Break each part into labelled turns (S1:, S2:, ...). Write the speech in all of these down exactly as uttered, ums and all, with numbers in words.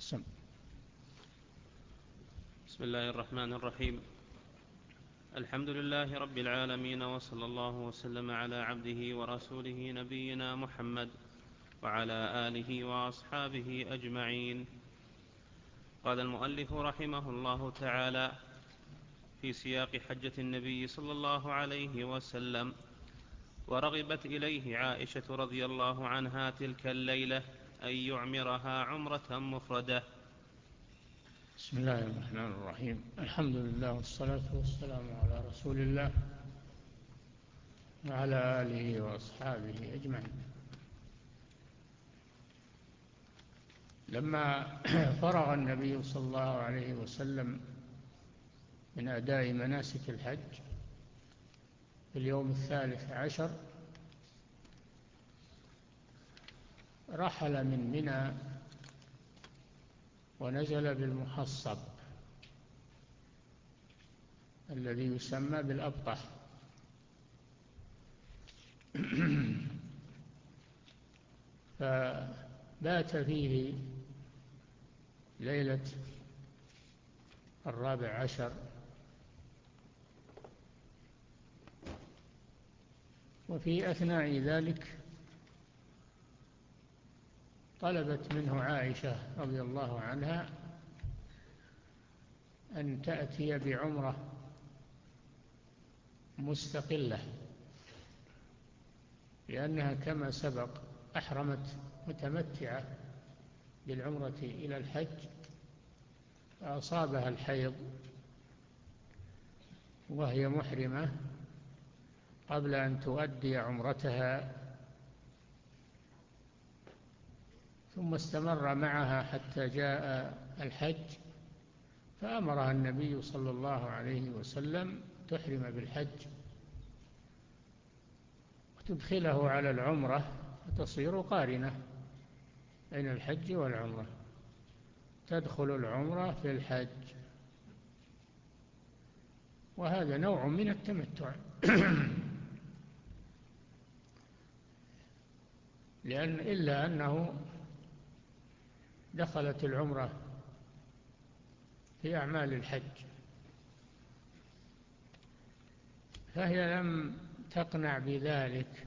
S1: سم.
S2: بسم الله الرحمن الرحيم. الحمد لله رب العالمين، وصلى الله وسلم على عبده ورسوله نبينا محمد وعلى آله وأصحابه أجمعين. قال المؤلف رحمه الله تعالى في سياق حجة النبي صلى الله عليه وسلم: ورغبت إليه عائشة رضي الله عنها تلك الليلة أن يعمرها عمرة مفردة.
S1: بسم الله الرحمن الرحيم. الحمد لله والصلاة والسلام على رسول الله وعلى آله وأصحابه أجمعين. لما فرغ النبي صلى الله عليه وسلم من أداء مناسك الحج في اليوم الثالث عشر، رحل من منى ونزل بالمحصب الذي يسمى بالأبطح. فبات فيه ليلة الرابع عشر، وفي أثناء ذلك طلبت منه عائشة رضي الله عنها أن تأتي بعمرة مستقلة، لأنها كما سبق أحرمت متمتعة بالعمرة إلى الحج، فأصابها الحيض وهي محرمة قبل أن تؤدي عمرتها، ثم استمر معها حتى جاء الحج، فأمرها النبي صلى الله عليه وسلم تحرم بالحج وتدخله على العمرة وتصير قارنة بين الحج والعمرة، تدخل العمرة في الحج، وهذا نوع من التمتع. لأن إلا أنه دخلت العمرة في أعمال الحج، فهي لم تقنع بذلك،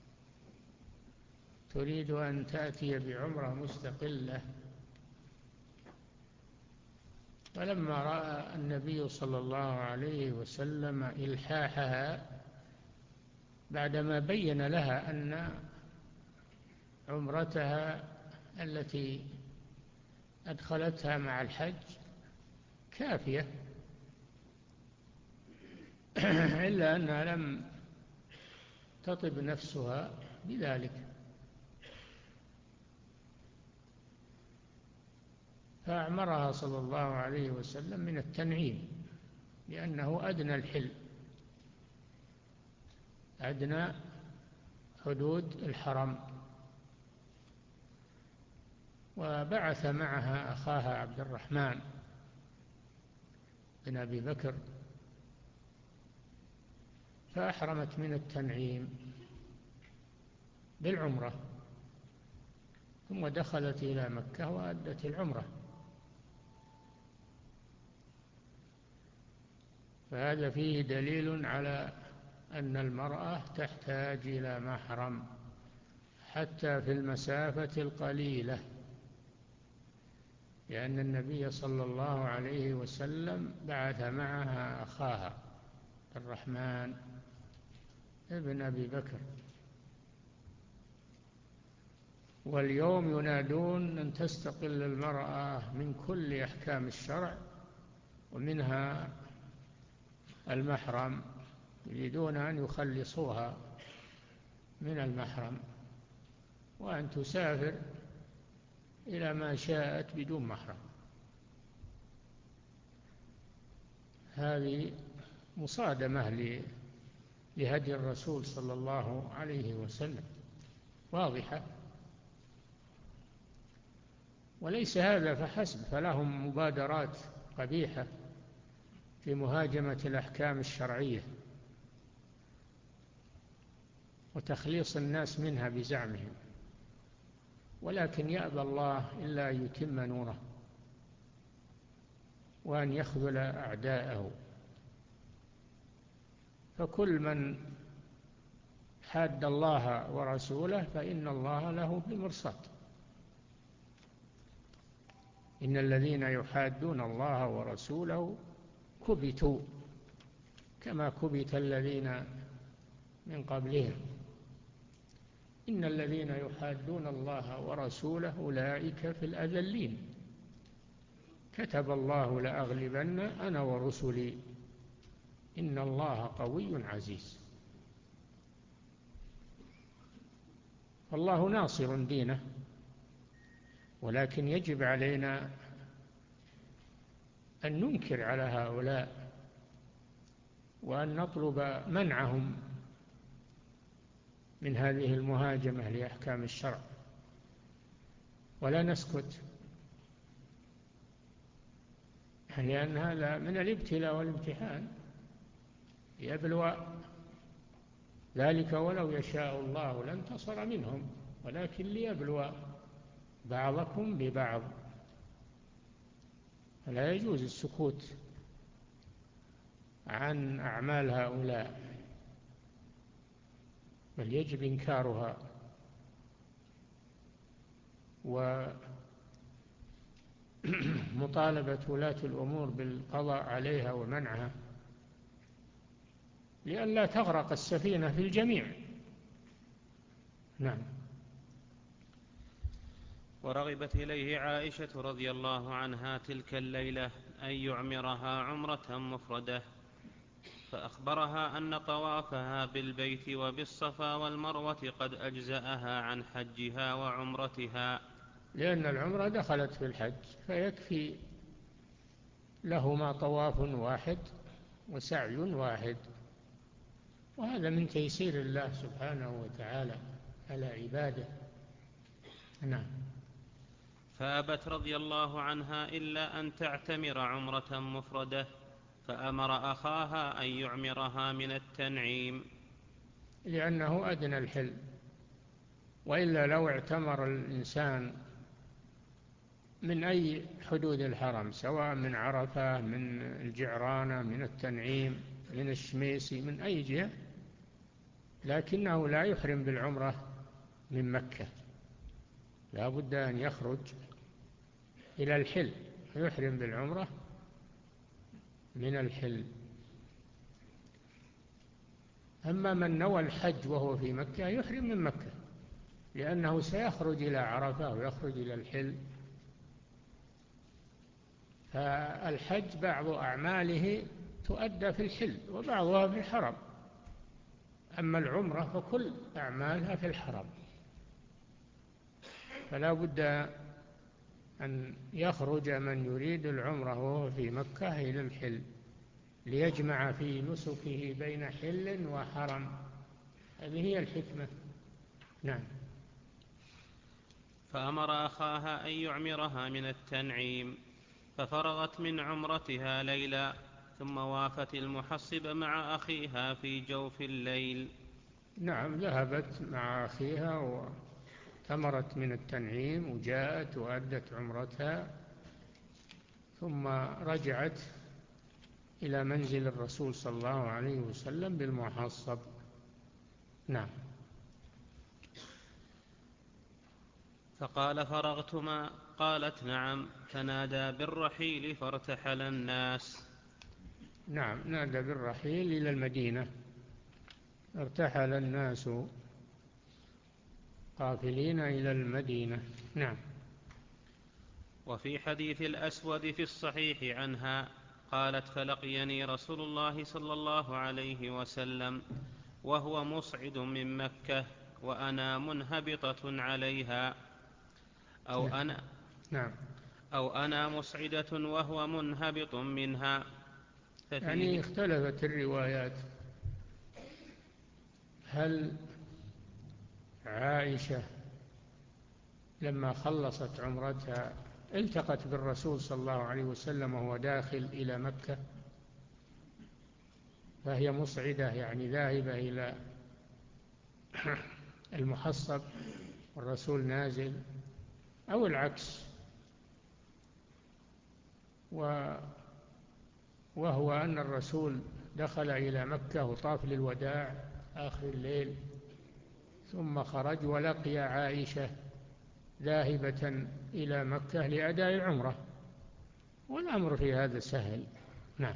S1: تريد أن تأتي بعمرة مستقلة. فلما رأى النبي صلى الله عليه وسلم إلحاحها بعدما بين لها أن عمرتها التي أدخلتها مع الحج كافية، إلا أنها لم تطب نفسها بذلك، فأعمرها صلى الله عليه وسلم من التنعيم، لأنه أدنى الحل، أدنى حدود الحرم. وبعث معها أخاها عبد الرحمن بن أبي بكر، فأحرمت من التنعيم بالعمرة، ثم دخلت إلى مكة وأدت العمرة. فهذا فيه دليل على أن المرأة تحتاج إلى محرم حتى في المسافة القليلة، لأن النبي صلى الله عليه وسلم بعث معها أخاها الرحمن ابن أبي بكر. واليوم ينادون أن تستقل المرأة من كل أحكام الشرع، ومنها المحرم، يريدون أن يخلصوها من المحرم، وأن تسافر إلى ما شاءت بدون محرم. هذه مصادمة لهدي الرسول صلى الله عليه وسلم واضحة. وليس هذا فحسب، فلهم مبادرات قبيحة في مهاجمة الأحكام الشرعية وتخليص الناس منها بزعمهم، ولكن يأبى الله إلا أن يتم نوره. وأن يخذل أعداءه. فكل من حاد الله ورسوله فإن الله له بالمرصاد. إن الذين يحادون الله ورسوله كبتوا كما كبت الذين من قبلهم. إن الذين يحادون الله ورسوله أولئك في الأذلين. كتب الله لأغلبن أنا ورسلي إن الله قوي عزيز. فالله ناصر دينه، ولكن يجب علينا أن ننكر على هؤلاء وأن نطلب منعهم من هذه المهاجمة لأحكام الشرع، ولا نسكت، لأن هذا من الابتلاء والامتحان يبلو ذلك. ولو يشاء الله لانتصر منهم، ولكن ليبلو بعضكم ببعض. فلا يجوز السكوت عن أعمال هؤلاء، بل يجب إنكارها ومطالبة ولاة الأمور بالقضاء عليها ومنعها، لئلا تغرق السفينة في الجميع. نعم.
S2: ورغبت إليه عائشة رضي الله عنها تلك الليلة أن يعمرها عمرة مفردة، فأخبرها أن طوافها بالبيت وبالصفا والمروة قد أجزأها عن حجها وعمرتها،
S1: لأن العمرة دخلت في الحج، فيكفي لهما طواف واحد وسعي واحد، وهذا من تيسير الله سبحانه وتعالى على عباده. نعم.
S2: فأبت رضي الله عنها إلا أن تعتمر عمرة مفردة، فأمر أخاها أن يعمرها من التنعيم،
S1: لأنه أدنى الحل. وإلا لو اعتمر الإنسان من أي حدود الحرم، سواء من عرفة، من الجعرانة، من التنعيم، من الشميسي، من أي جهة، لكنه لا يحرم بالعمرة من مكة، لا بد أن يخرج إلى الحل يحرم بالعمرة من الحل. أما من نوى الحج وهو في مكة يحرم من مكة، لأنه سيخرج إلى عرفة ويخرج إلى الحل. فالحج بعض أعماله تؤدى في الحل وبعضها في الحرم، أما العمرة فكل أعمالها في الحرم. فلا بد أن يخرج من يريد العمرة وهو في مكة إلى الحل، ليجمع في نسكه بين حل وحرم. هذه هي الحكمة. نعم.
S2: فأمر أخاها أن يعمرها من التنعيم، ففرغت من عمرتها ليلا، ثم وافت المحصب مع أخيها في جوف الليل.
S1: نعم، ذهبت مع أخيها وتمرت من التنعيم وجاءت وأدت عمرتها، ثم رجعت إلى منزل الرسول صلى الله عليه وسلم بالمحصب. نعم.
S2: فقال فرغتما؟ قالت نعم. فنادى بالرحيل فارتحل الناس.
S1: نعم، نادى بالرحيل إلى المدينة، ارتحل الناس قافلين إلى المدينة. نعم.
S2: وفي حديث الأسود في الصحيح عنها قالت فلقيني رسول الله صلى الله عليه وسلم وهو مصعد من مكة وأنا منهبطة عليها، أو أنا,
S1: نعم.
S2: أو أنا مسعدة وهو منهبط منها.
S1: يعني اختلفت الروايات، هل عائشة لما خلصت عمرتها التقت بالرسول صلى الله عليه وسلم وهو داخل إلى مكة فهي مصعدة، يعني ذاهبة إلى المحصب والرسول نازل، أو العكس؟ وهو أن الرسول دخل إلى مكة وطاف للوداع آخر الليل، ثم خرج ولقي عائشة ذاهبة إلى مكة لأداء العمرة، والأمر في هذا سهل. نعم.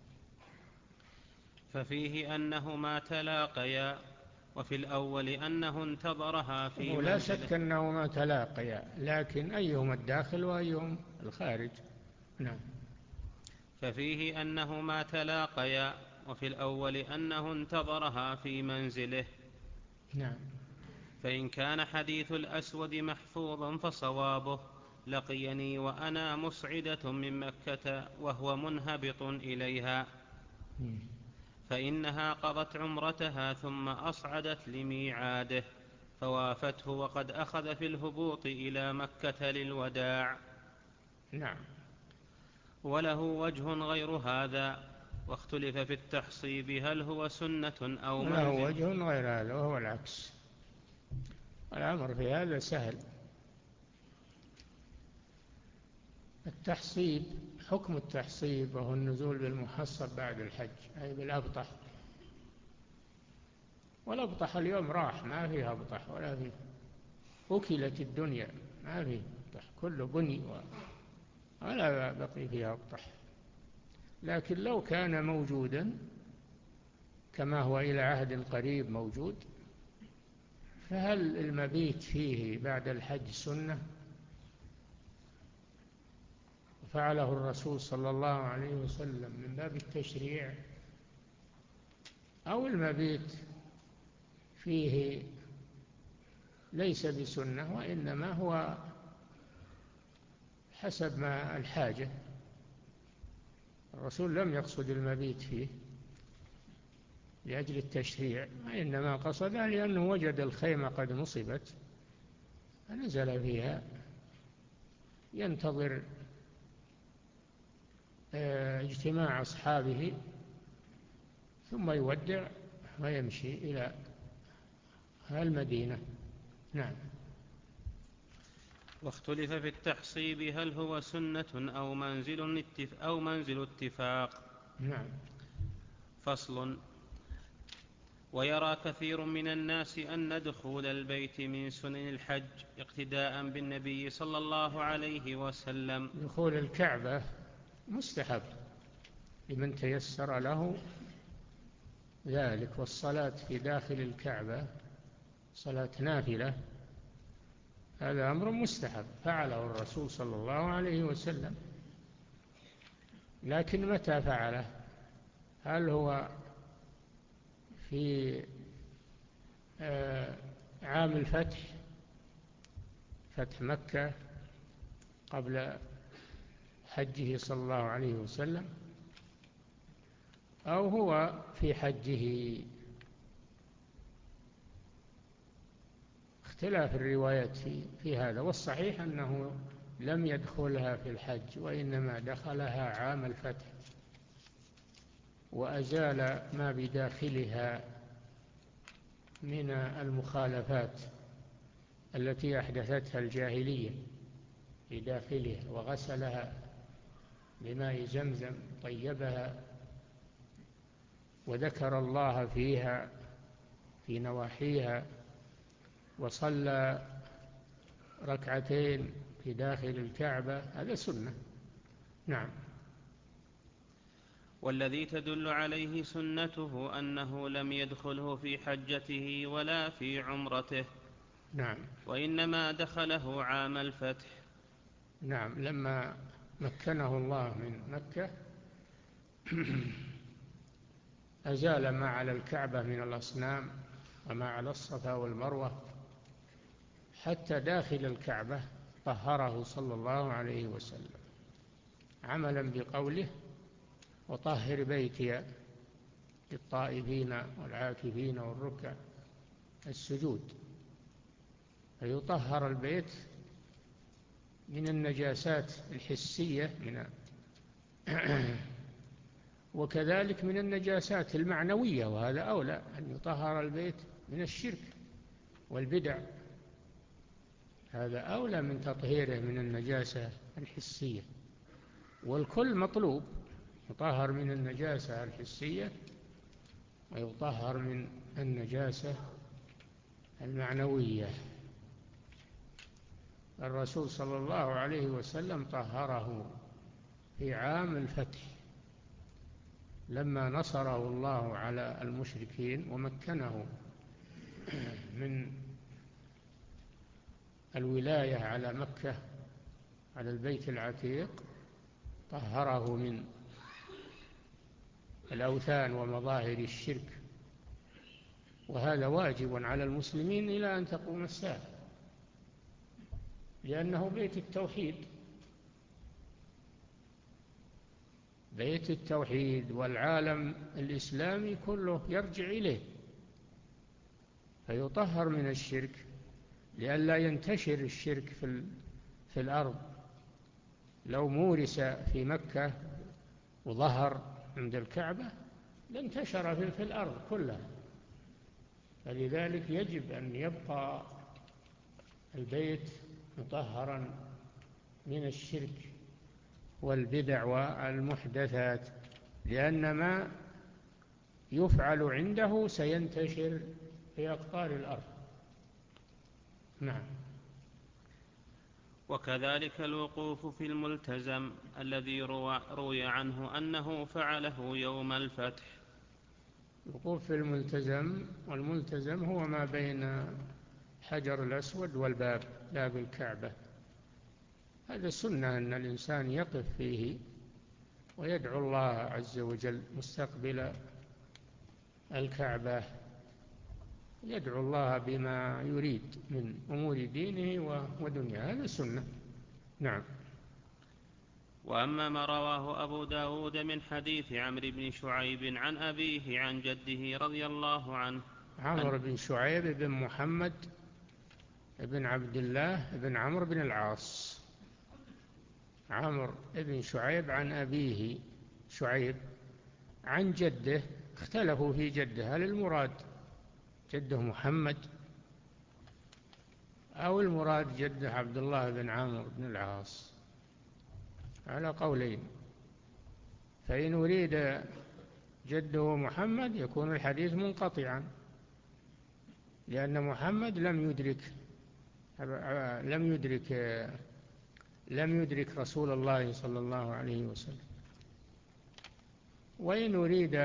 S2: ففيه أنهما تلاقيا، وفي الأول أنه انتظرها في منزله.
S1: ولا شك أنهما تلاقيا، لكن أيهما الداخل وأيهم الخارج. نعم.
S2: ففيه أنهما تلاقيا، وفي الأول أنه انتظرها في منزله.
S1: نعم.
S2: فإن كان حديث الأسود محفوظا فصوابه: لقيني وأنا مصعدة من مكة وهو منهبط إليها، فإنها قضت عمرتها ثم أصعدت لميعاده فوافته وقد أخذ في الهبوط إلى مكة للوداع.
S1: نعم.
S2: وله وجه غير هذا، واختلف في التحصيب هل هو سنة أو منزل.
S1: له وجه غير هذا وهو العكس، الأمر في هذا سهل. التحصيب حكم التحصيب وهو النزول بالمحصب بعد الحج، أي بالأبطح. والأبطح اليوم راح، ما فيها أبطح ولا فيه، أكلت الدنيا، ما فيه أبطح، كله بني ولا بقي فيها أبطح. لكن لو كان موجودا كما هو إلى عهد قريب موجود، فهل المبيت فيه بعد الحج سنة؟ فعله الرسول صلى الله عليه وسلم من باب التشريع، أو المبيت فيه ليس بسنة وإنما هو حسب ما الحاجة. الرسول لم يقصد المبيت فيه لأجل التشريع، وإنما قصده لأنه وجد الخيمة قد نصبت فنزل فيها ينتظر اجتماع أصحابه ثم يودع ويمشي إلى المدينة. نعم.
S2: واختلف في التحصيب هل هو سنة أو منزل أو منزل اتفاق.
S1: نعم.
S2: فصل. ويرى كثير من الناس أن دخول البيت من سنن الحج اقتداء بالنبي صلى الله عليه وسلم.
S1: دخول الكعبة مستحب لمن تيسر له ذلك، والصلاة في داخل الكعبة صلاة نافلة، هذا أمر مستحب فعله الرسول صلى الله عليه وسلم. لكن متى فعله؟ هل هو في عام الفتح، فتح مكة قبل حجه صلى الله عليه وسلم، أو هو في حجه؟ اختلاف الروايات في, في هذا، والصحيح أنه لم يدخلها في الحج، وإنما دخلها عام الفتح وأزال ما بداخلها من المخالفات التي أحدثتها الجاهلية في داخلها، وغسلها بماء زمزم، طيبها، وذكر الله فيها في نواحيها، وصلى ركعتين في داخل الكعبة، هذا سنة. نعم.
S2: والذي تدل عليه سنته أنه لم يدخله في حجته ولا في عمرته.
S1: نعم.
S2: وإنما دخله عام الفتح.
S1: نعم. لما مكنه الله من مكة أزال ما على الكعبة من الأصنام وما على الصفا والمروة، حتى داخل الكعبة طهره صلى الله عليه وسلم، عملا بقوله: وطهر بيتي للطائفين والعاكفين والركع السجود. فيطهر البيت من النجاسات الحسية من وكذلك من النجاسات المعنوية، وهذا أولى أن يطهر البيت من الشرك والبدع، هذا أولى من تطهيره من النجاسة الحسية. والكل مطلوب، يطهر من النجاسة الحسية ويطهر من النجاسة المعنوية. الرسول صلى الله عليه وسلم طهره في عام الفتح لما نصره الله على المشركين ومكنه من الولاية على مكة على البيت العتيق، طهره من الأوثان ومظاهر الشرك، وهذا واجب على المسلمين إلى أن تقوم الساعة، لأنه بيت التوحيد، بيت التوحيد، والعالم الإسلامي كله يرجع إليه، فيطهر من الشرك لئلا ينتشر الشرك في, في الأرض. لو مورس في مكة وظهر عند الكعبة لانتشر في, في الأرض كلها، فلذلك يجب أن يبقى البيت مطهرا من الشرك والبدع والمحدثات، لأن ما يفعل عنده سينتشر في أقطار الأرض. نعم.
S2: وكذلك الوقوف في الملتزم الذي روي عنه أنه فعله يوم الفتح.
S1: الوقوف في الملتزم، والملتزم هو ما بين حجر الأسود والباب، باب الكعبة، هذا سنة أن الإنسان يقف فيه ويدعو الله عز وجل مستقبل الكعبة، يدعو الله بما يريد من أمور دينه ودنياه، هذا سنة. نعم.
S2: وأما ما رواه أبو داود من حديث عمرو بن شعيب عن أبيه عن جده رضي الله عنه.
S1: عمرو بن شعيب بن محمد بن عبد الله بن عمرو بن العاص، عمرو بن شعيب عن أبيه شعيب عن جده، اختلفوا في جده، هل المراد جده محمد أو المراد جده عبد الله بن عمرو بن العاص، على قولين، فإن أريد جده محمد يكون الحديث منقطعا، لأن محمد لم يدرك لم يدرك لم يدرك رسول الله صلى الله عليه وسلم. وإن أريد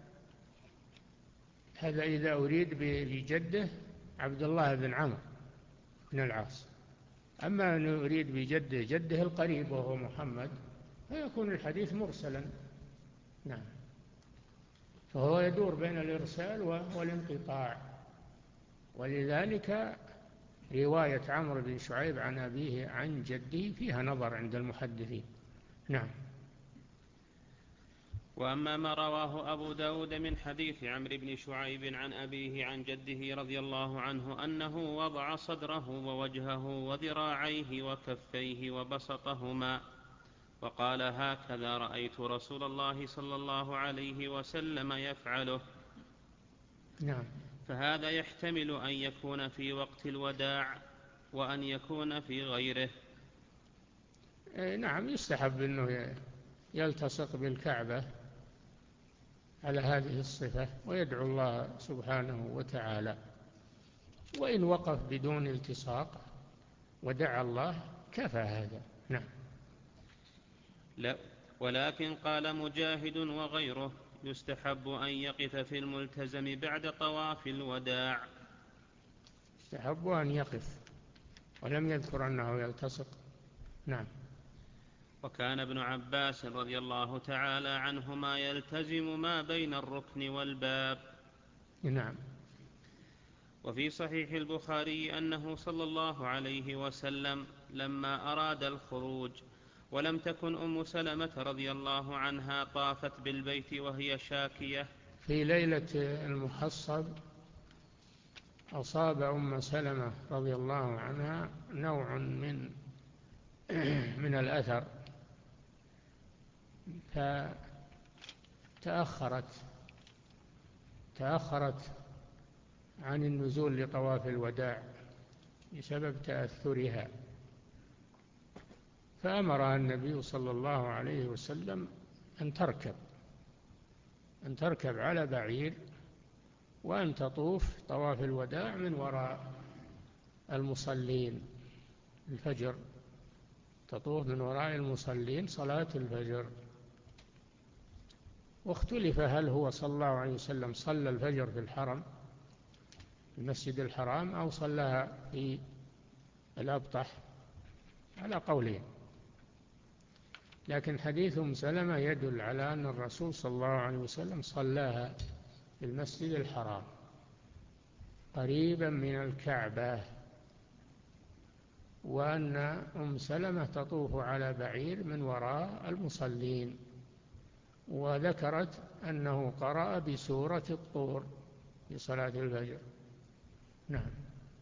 S1: هذا إذا أريد بجده عبد الله بن عمرو بن العاص، أما أن أريد بجده جده القريب وهو محمد فيكون الحديث مرسلا. نعم. فهو يدور بين الإرسال والانقطاع، ولذلك رواية عمرو بن شعيب عن أبيه عن جده فيها نظر عند المحدثين. نعم.
S2: وأما ما رواه أبو داود من حديث عمرو بن شعيب عن أبيه عن جده رضي الله عنه أنه وضع صدره ووجهه وذراعيه وكفيه وبسطهما وقال هكذا رأيت رسول الله صلى الله عليه وسلم يفعله.
S1: نعم.
S2: فهذا يحتمل أن يكون في وقت الوداع وأن يكون في غيره.
S1: نعم، يستحب أنه يلتصق بالكعبة على هذه الصفة ويدعو الله سبحانه وتعالى، وإن وقف بدون التصاق ودعا الله كفى هذا. نعم.
S2: لا، ولكن قال مجاهد وغيره يستحب أن يقف في الملتزم بعد طواف الوداع.
S1: يستحب أن يقف، ولم يذكر أنه يلتصق. نعم.
S2: وكان ابن عباس رضي الله تعالى عنهما يلتزم ما بين الركن والباب.
S1: نعم.
S2: وفي صحيح البخاري أنه صلى الله عليه وسلم لما أراد الخروج ولم تكن أم سلمة رضي الله عنها طافت بالبيت وهي شاكية،
S1: في ليلة المحصب أصاب أم سلمة رضي الله عنها نوع من من الأثر، فتأخرت تأخرت عن النزول لطواف الوداع بسبب تأثرها، فأمرها النبي صلى الله عليه وسلم أن تركب أن تركب على بعير وأن تطوف طواف الوداع من وراء المصلين الفجر، تطوف من وراء المصلين صلاة الفجر. واختلف هل هو صلى الله عليه وسلم صلى الفجر في الحرم المسجد الحرام أو صلىها في الأبطح، على قولين، لكن حديث أم سلمة يدل على أن الرسول صلى الله عليه وسلم صلاها في المسجد الحرام قريبا من الكعبة، وأن أم سلمة تطوف على بعير من وراء المصلين، وذكرت أنه قرأ بسورة الطور في صلاة الفجر. نعم.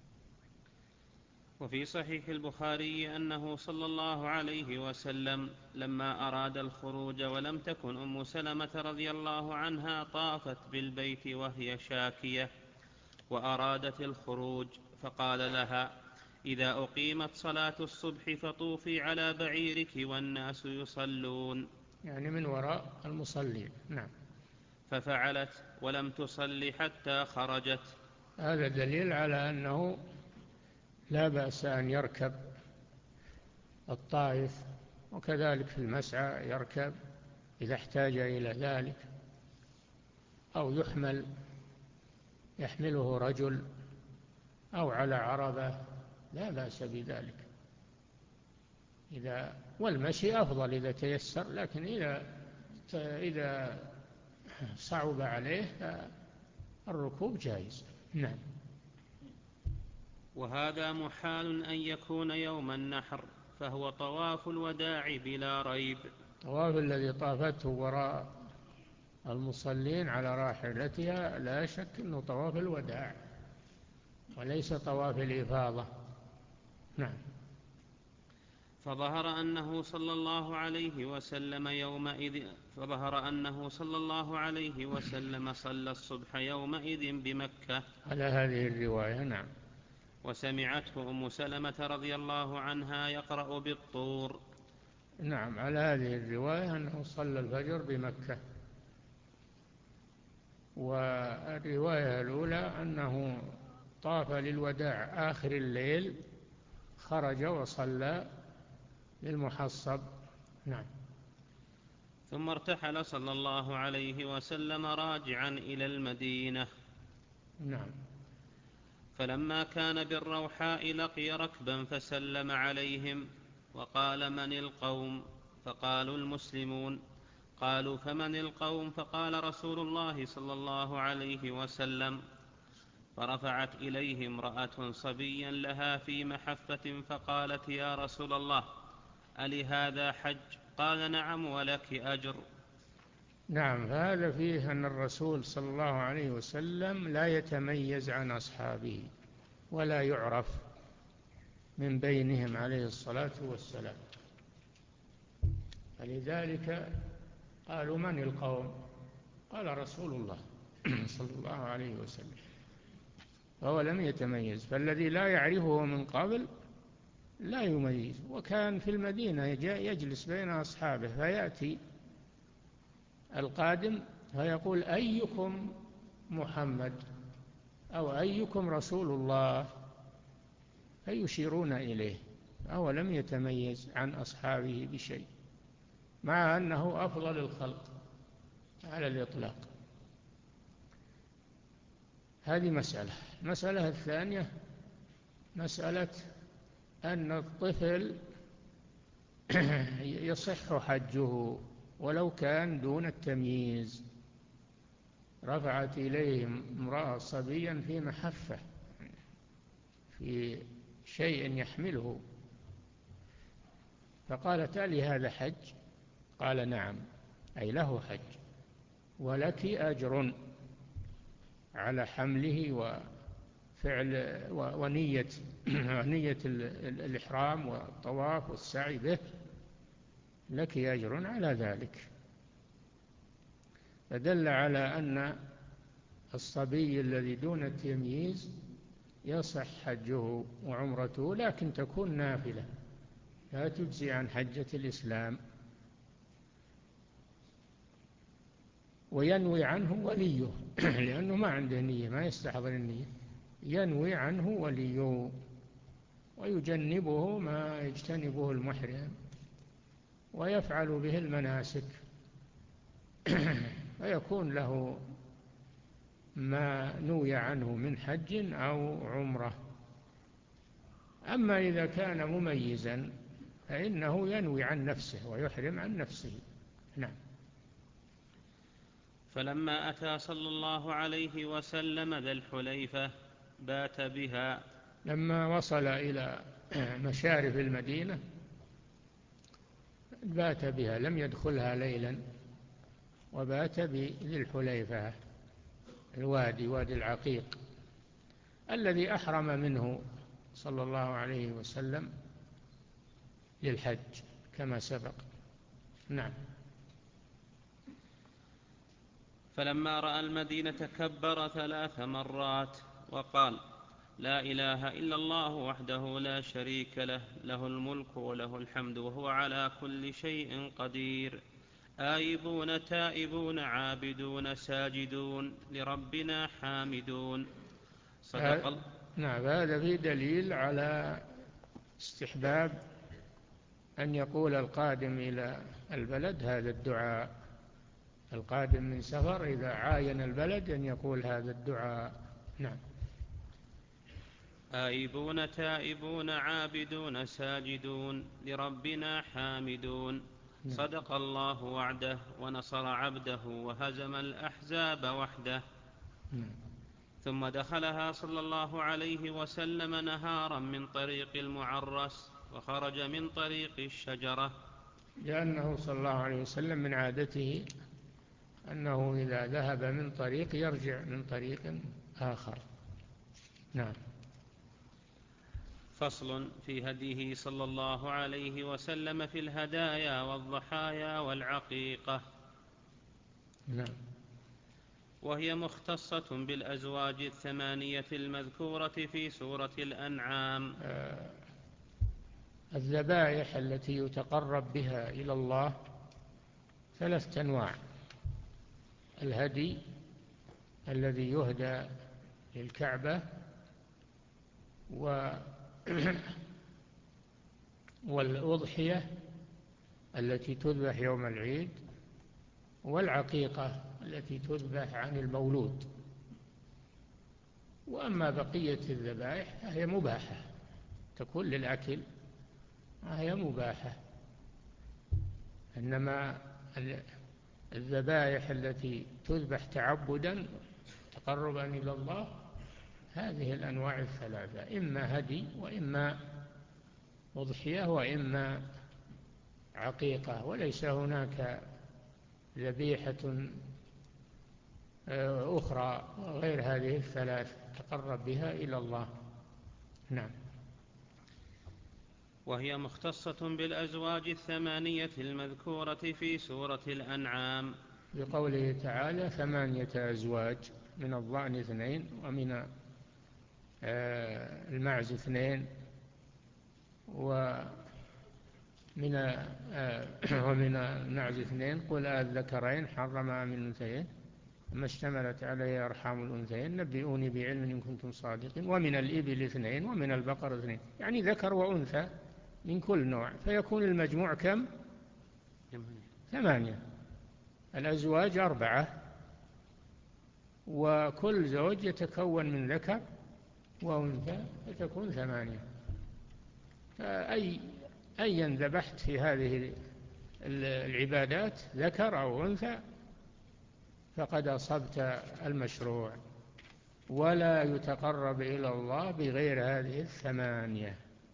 S2: وفي صحيح البخاري أنه صلى الله عليه وسلم لما أراد الخروج ولم تكن أم سلمة رضي الله عنها طافت بالبيت وهي شاكية وأرادت الخروج، فقال لها: إذا أقيمت صلاة الصبح فطوفي على بعيرك والناس يصلون،
S1: يعني من وراء المصلين. نعم.
S2: ففعلت ولم تصل حتى خرجت.
S1: هذا دليل على أنه لا بأس أن يركب الطائف، وكذلك في المسعى يركب إذا احتاج إلى ذلك، أو يحمل يحمله رجل أو على عربة، لا بأس بذلك. إذا والمشي أفضل إذا تيسر، لكن إذا إذا صعب عليه الركوب جائز. نعم.
S2: وهذا محال أن يكون يوم النحر، فهو طواف الوداع بلا ريب.
S1: طواف الذي طافته وراء المصلين على راحلتها لا شك أنه طواف الوداع وليس طواف الإفاضة. نعم.
S2: فظهر أنه صلى الله عليه وسلم يومئذ فظهر أنه صلى الله عليه وسلم صلى الصبح يومئذ بمكة
S1: على هذه الرواية. نعم.
S2: وسمعته أم سلمة رضي الله عنها يقرأ بالطور.
S1: نعم، على هذه الرواية أنه صلى الفجر بمكة. والرواية الأولى أنه طاف للوداع آخر الليل، خرج وصلى للمحصب. نعم.
S2: ثم ارتحل صلى الله عليه وسلم راجعا إلى المدينة.
S1: نعم.
S2: فلما كان بالروحاء لقي ركبا فسلم عليهم وقال: من القوم؟ فقالوا: المسلمون. قالوا: فمن القوم؟ فقال رسول الله صلى الله عليه وسلم: فرفعت إليه امرأة صبيا لها في محفة فقالت: يا رسول الله، ألهذا حج؟ قال: نعم، ولك أجر.
S1: نعم، فهذا فيه أن الرسول صلى الله عليه وسلم لا يتميز عن أصحابه ولا يعرف من بينهم عليه الصلاة والسلام، فلذلك قالوا: من القوم؟ قال: رسول الله صلى الله عليه وسلم، فهو لم يتميز. فالذي لا يعرفه من قبل لا يميز. وكان في المدينة يجلس بين أصحابه، فيأتي القادم فيقول: أيكم محمد؟ أو أيكم رسول الله؟ فيشيرون إليه، فهو لم يتميز عن أصحابه بشيء، مع أنه أفضل الخلق على الإطلاق. هذه مسألة. المسألة الثانية مسألة أن الطفل يصح حجه ولو كان دون التمييز. رفعت إليهم امرأة صبيا في محفة، في شيء يحمله، فقالت: ألي هذا حج؟ قال: نعم، أي له حج، ولك أجر على حمله وفعل ونية ونية الإحرام والطواف والسعي به، لك أجر على ذلك. فدل على أن الصبي الذي دون التمييز يصح حجه وعمرته، لكن تكون نافلة لا تجزي عن حجة الإسلام. وينوي عنه وليه لأنه ما عنده نية، ما يستحضر النية، ينوي عنه وليه ويجنبه ما يجتنبه المحرم ويفعل به المناسك ويكون له ما نوي عنه من حج أو عمرة. أما إذا كان مميزا فإنه ينوي عن نفسه ويحرم عن نفسه. نعم.
S2: فلما أتى صلى الله عليه وسلم ذا الحليفة بات بها.
S1: لما وصل إلى مشارف المدينة بات بها، لم يدخلها ليلا، وبات بذي الحليفة الوادي، وادي العقيق الذي أحرم منه صلى الله عليه وسلم للحج كما سبق. نعم.
S2: فلما رأى المدينة كبر ثلاث مرات وقال: لا إله إلا الله وحده لا شريك له، له الملك وله الحمد وهو على كل شيء قدير، آيبون تائبون عابدون ساجدون لربنا حامدون. صدق الله.
S1: نعم. هذا فيه دليل على استحباب أن يقول القادم إلى البلد هذا الدعاء، القادم من سفر إذا عاين البلد أن يقول هذا الدعاء. نعم.
S2: آيبون تائبون عابدون ساجدون لربنا حامدون.
S1: نعم.
S2: صدق الله وعده ونصر عبده وهزم الأحزاب وحده.
S1: نعم.
S2: ثم دخلها صلى الله عليه وسلم نهارا من طريق المعرس وخرج من طريق الشجرة،
S1: لأنه صلى الله عليه وسلم من عادته أنه إذا ذهب من طريق يرجع من طريق آخر. نعم.
S2: فصل في هديه صلى الله عليه وسلم في الهدايا والضحايا والعقيقة.
S1: نعم.
S2: وهي مختصة بالأزواج الثمانية المذكورة في سورة الأنعام.
S1: آه الذبائح التي يتقرب بها إلى الله ثلاثة أنواع: الهدي الذي يهدى للكعبة، و والأضحية التي تذبح يوم العيد، والعقيقة التي تذبح عن المولود. وأما بقية الذبائح فهي مباحة، تكون للأكل، هي مباحة. إنما الذبائح التي تذبح تعبدا تقربا إلى الله هذه الأنواع الثلاثة: إما هدي وإما أضحية وإما عقيقة، وليس هناك ذبيحة أخرى غير هذه الثلاث تقرب بها إلى الله. نعم.
S2: وهي مختصة بالأزواج الثمانية المذكورة في سورة الأنعام
S1: بقوله تعالى: ثمانية أزواج، من الضأن اثنين ومن المعز اثنين ومن ومن المعز اثنين، قل الذكرين حرم أم الأنثيين ما اشتملت عليه أرحام الأنثيين نبئوني بعلم إن كنتم صادقين، ومن الإبل اثنين ومن البقر اثنين، يعني ذكر وأنثى من كل نوع، فيكون المجموع كم؟ ثمانية. الأزواج أربعة، وكل زوج يتكون من ذكر وأنثى فتكون ثمانية. فأي أيا ذبحت في هذه العبادات ذكر أو أنثى فقد أصبت المشروع، ولا يتقرب إلى الله بغير هذه الثمانية،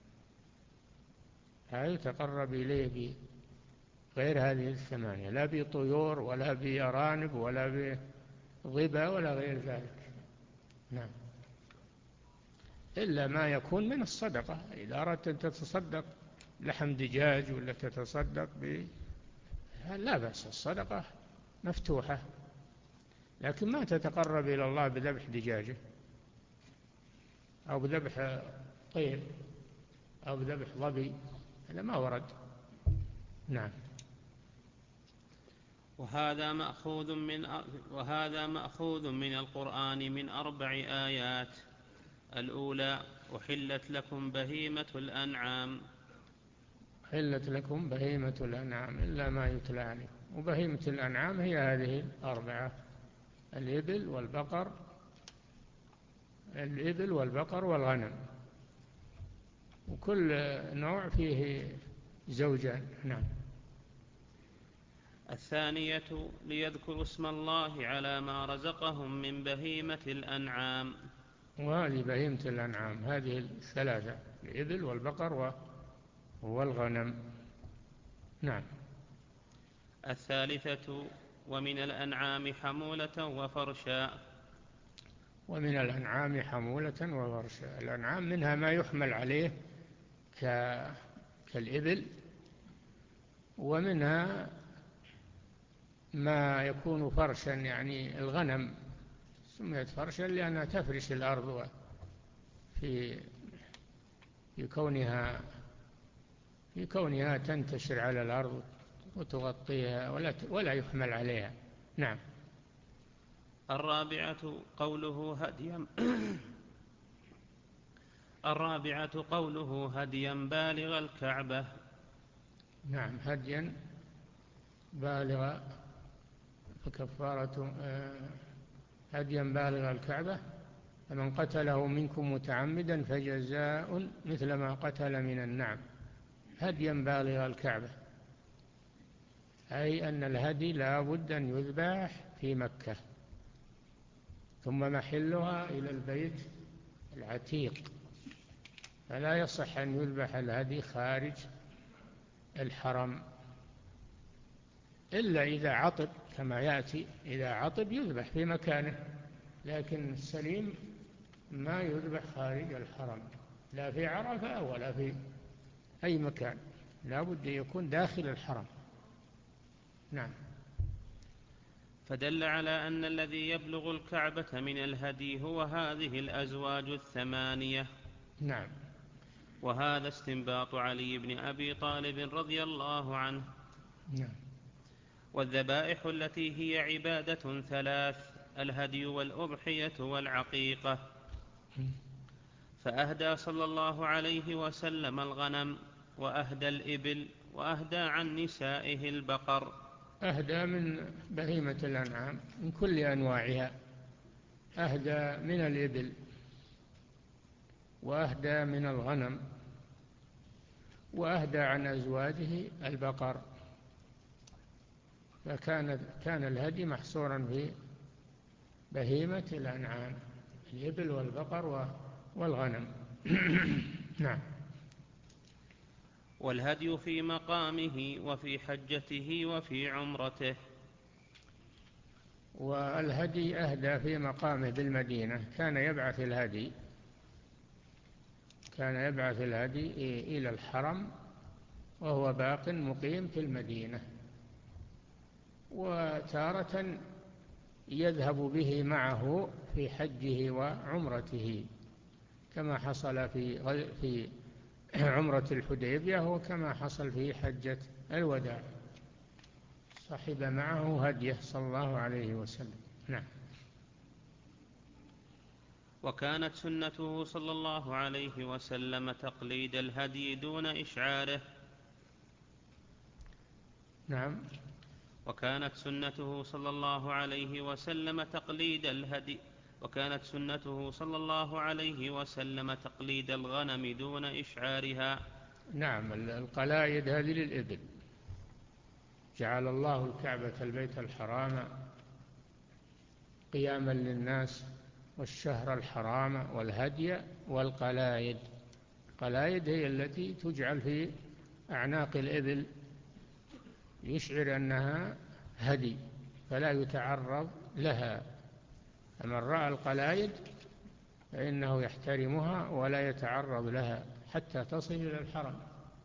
S1: لا يتقرب إليه بغير هذه الثمانية، لا بطيور ولا بأرانب ولا بظبا ولا غير ذلك. نعم. إلا ما يكون من الصدقة، إذا أردت أن تتصدق لحم دجاج ولا تتصدق ب لا بأس، الصدقة مفتوحة، لكن ما تتقرب إلى الله بذبح دجاجة أو بذبح طير أو بذبح ظبي، هذا ما ورد. نعم.
S2: وهذا مأخوذ من وهذا مأخوذ من القرآن من أربع آيات. الأولى: أحلت لكم بهيمة الأنعام.
S1: أحلت لكم بهيمة الأنعام إلا ما يتلى عليكم. وبهيمة الأنعام هي هذه الأربعة: الإبل والبقر الإبل والبقر والغنم، وكل نوع فيه زوجان. نعم.
S2: الثانية: ليذكروا اسم الله على ما رزقهم من بهيمة الأنعام.
S1: وهذه بهيمة الأنعام هذه الثلاثة: الإبل والبقر والغنم. نعم.
S2: الثالثة: ومن الأنعام حمولة وفرشا.
S1: ومن الأنعام حمولة وفرشا. الأنعام منها ما يحمل عليه كالإبل، ومنها ما يكون فرشا، يعني الغنم سميت فرشا لأنها تفرش الأرض في في كونها في كونها تنتشر على الأرض وتغطيها ولا ولا يحمل عليها. نعم.
S2: الرابعة قوله هديا الرابعة قوله هديا بالغ الكعبة.
S1: نعم، هديا بالغ، فكفارة هديا بالغ الكعبة، فمن قتله منكم متعمدا فجزاء مثل ما قتل من النعم هديا بالغ الكعبة، أي أن الهدي لا بد أن يذبح في مكة، ثم محلها إلى البيت العتيق، فلا يصح أن يذبح الهدي خارج الحرم إلا إذا عطب كما يأتي. إذا عطب يذبح في مكانه، لكن السليم ما يذبح خارج الحرم، لا في عرفة ولا في أي مكان، لا بد يكون داخل الحرم. نعم.
S2: فدل على أن الذي يبلغ الكعبة من الهدي هو هذه الأزواج الثمانية.
S1: نعم.
S2: وهذا استنباط علي بن أبي طالب رضي الله عنه.
S1: نعم.
S2: والذبائح التي هي عبادة ثلاث: الهدي والأضحية والعقيقة. فأهدى صلى الله عليه وسلم الغنم، وأهدى الإبل، وأهدى عن نسائه البقر.
S1: أهدى من بهيمة الأنعام من كل أنواعها، أهدى من الإبل، وأهدى من الغنم، وأهدى عن أزواجه البقر، فكان كان الهدي محصورا في بهيمة الأنعام: الإبل والبقر والغنم. نعم.
S2: والهدي في مقامه وفي حجته وفي عمرته.
S1: والهدي أهدى في مقامه بالمدينة، كان يبعث الهدي كان يبعث الهدي إلى الحرم وهو باق مقيم في المدينة، وتارة يذهب به معه في حجه وعمرته، كما حصل في في عمرة الحديبية، وكما حصل في حجة الوداع، صحب معه هديه صلى الله عليه وسلم. نعم.
S2: وكانت سنته صلى الله عليه وسلم تقليد الهدي دون إشعاره.
S1: نعم.
S2: وكانت سنته صلى الله عليه وسلم تقليد الهدي وكانت سنته صلى الله عليه وسلم تقليد الغنم دون إشعارها.
S1: نعم. القلائد هذه للإبل. جعل الله الكعبة البيت الحرام قياما للناس، والشهر الحرام، والهدي، والقلائد. القلائد هي التي تجعل في أعناق الإبل يشعر أنها هدي، فلا يتعرض لها. فمن رأى القلائد فإنه يحترمها ولا يتعرض لها حتى تصل إلى الحرم.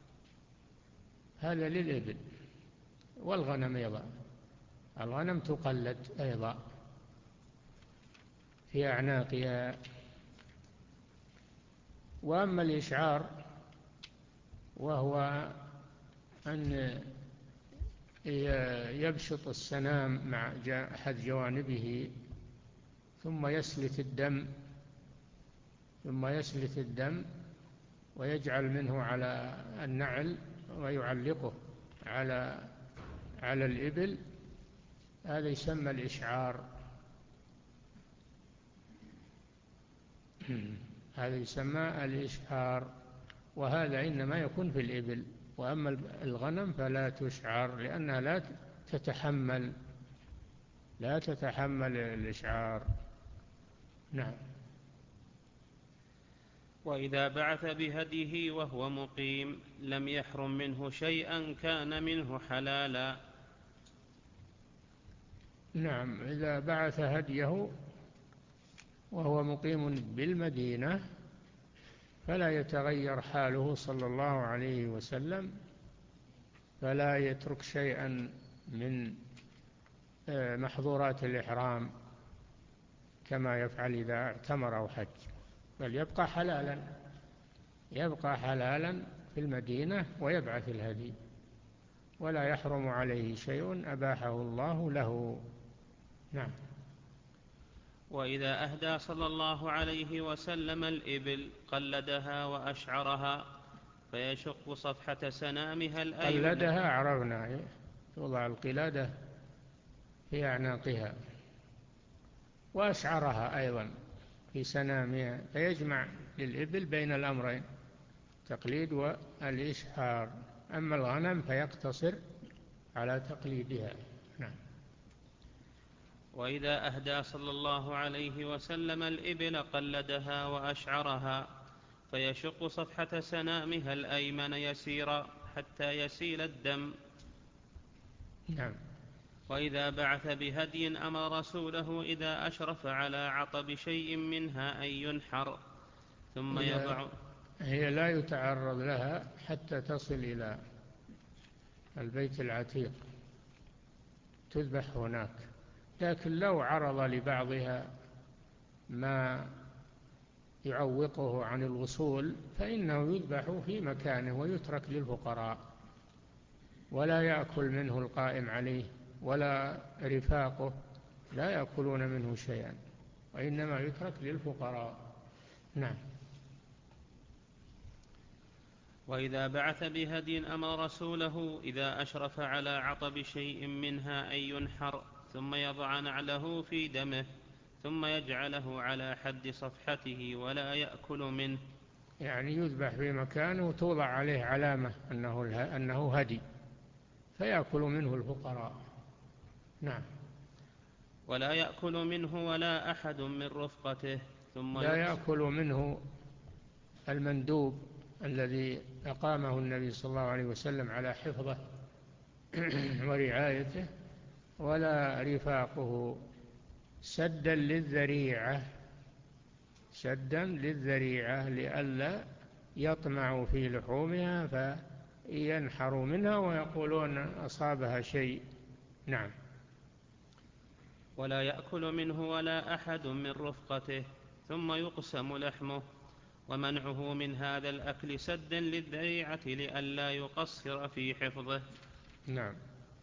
S1: هذا للإبل. والغنم أيضا، الغنم تقلد أيضا في أعناقها. وأما الإشعار وهو أن يبشط السنام مع أحد جوانبه، ثم يسلت الدم ثم يسلت الدم ويجعل منه على النعل ويعلقه على على الإبل. هذا يسمى الإشعار هذا يسمى الإشعار وهذا إنما يكون في الإبل، وأما الغنم فلا تشعر لأنها لا تتحمل لا تتحمل الإشعار. نعم.
S2: وإذا بعث بهديه وهو مقيم لم يحرم منه شيئا كان منه حلالا.
S1: نعم، إذا بعث هديه وهو مقيم بالمدينة فلا يتغير حاله صلى الله عليه وسلم، فلا يترك شيئا من محظورات الإحرام كما يفعل إذا اعتمر أو حج، بل يبقى حلالا يبقى حلالا في المدينة ويبعث الهدي، ولا يحرم عليه شيء أباحه الله له. نعم.
S2: وإذا أهدى صلى الله عليه وسلم الإبل قلدها وأشعرها فيشق صفحة سنامها الأيمن.
S1: قلدها عرفنا، توضع القلادة في أعناقها، وأشعرها أيضا في سنامها، فيجمع للإبل بين الأمرين، تقليد والإشعار. أما الغنم فيقتصر على تقليدها. نعم.
S2: وإذا أهدى صلى الله عليه وسلم الإبل قلدها وأشعرها فيشق صفحة سنامها الأيمن يسيرا حتى يسيل الدم.
S1: نعم.
S2: وإذا بعث بهدي أمر رسوله إذا أشرف على عطب شيء منها أن ينحر ثم يضع.
S1: هي لا يتعرض لها حتى تصل إلى البيت العتيق تذبح هناك، لكن لو عرض لبعضها ما يعوقه عن الوصول فإنه يذبح في مكانه ويترك للفقراء، ولا يأكل منه القائم عليه ولا رفاقه، لا يأكلون منه شيئا، وإنما يترك للفقراء. نعم.
S2: وإذا بعث بهدي أمر رسوله إذا أشرف على عطب شيء منها أن ينحر ثم يضع نعله في دمه ثم يجعله على حد صفحته ولا يأكل منه.
S1: يعني يذبح في مكانه وتوضع عليه علامة أنه, أنه هدي فيأكل منه الفقراء. نعم.
S2: ولا يأكل منه ولا أحد من رفقته. ثم
S1: لا يأكل منه المندوب الذي أقامه النبي صلى الله عليه وسلم على حفظه ورعايته، ولا رفاقه، سدا للذريعة سدا للذريعة لئلا يطمعوا في لحومها فينحروا منها ويقولون أصابها شيء. نعم.
S2: ولا يأكل منه ولا أحد من رفقته ثم يقسم لحمه، ومنعه من هذا الأكل سدا للذريعة لئلا يقصر في حفظه.
S1: نعم.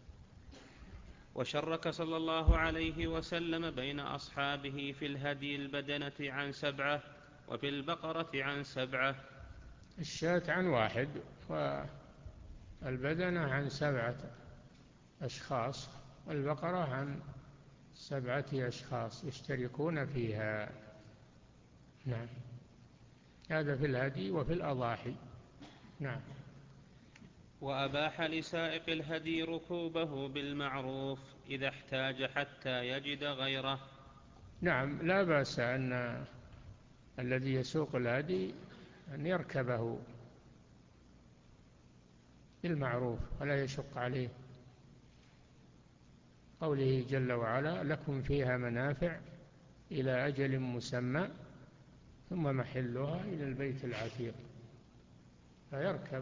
S2: وشرك صلى الله عليه وسلم بين أصحابه في الهدي البدنة عن سبعة وفي البقرة عن سبعة.
S1: الشاة عن واحد والبدنة عن سبعة أشخاص والبقرة عن سبعة أشخاص يشتركون فيها. نعم. هذا في الهدي وفي الأضاحي. نعم.
S2: وأباح لسائق الهدي ركوبه بالمعروف إذا احتاج حتى يجد غيره.
S1: نعم، لا بأس أن الذي يسوق الهدي أن يركبه بالمعروف ولا يشق عليه، قوله جل وعلا: لكم فيها منافع إلى أجل مسمى ثم محلها إلى البيت العتيق، فيركب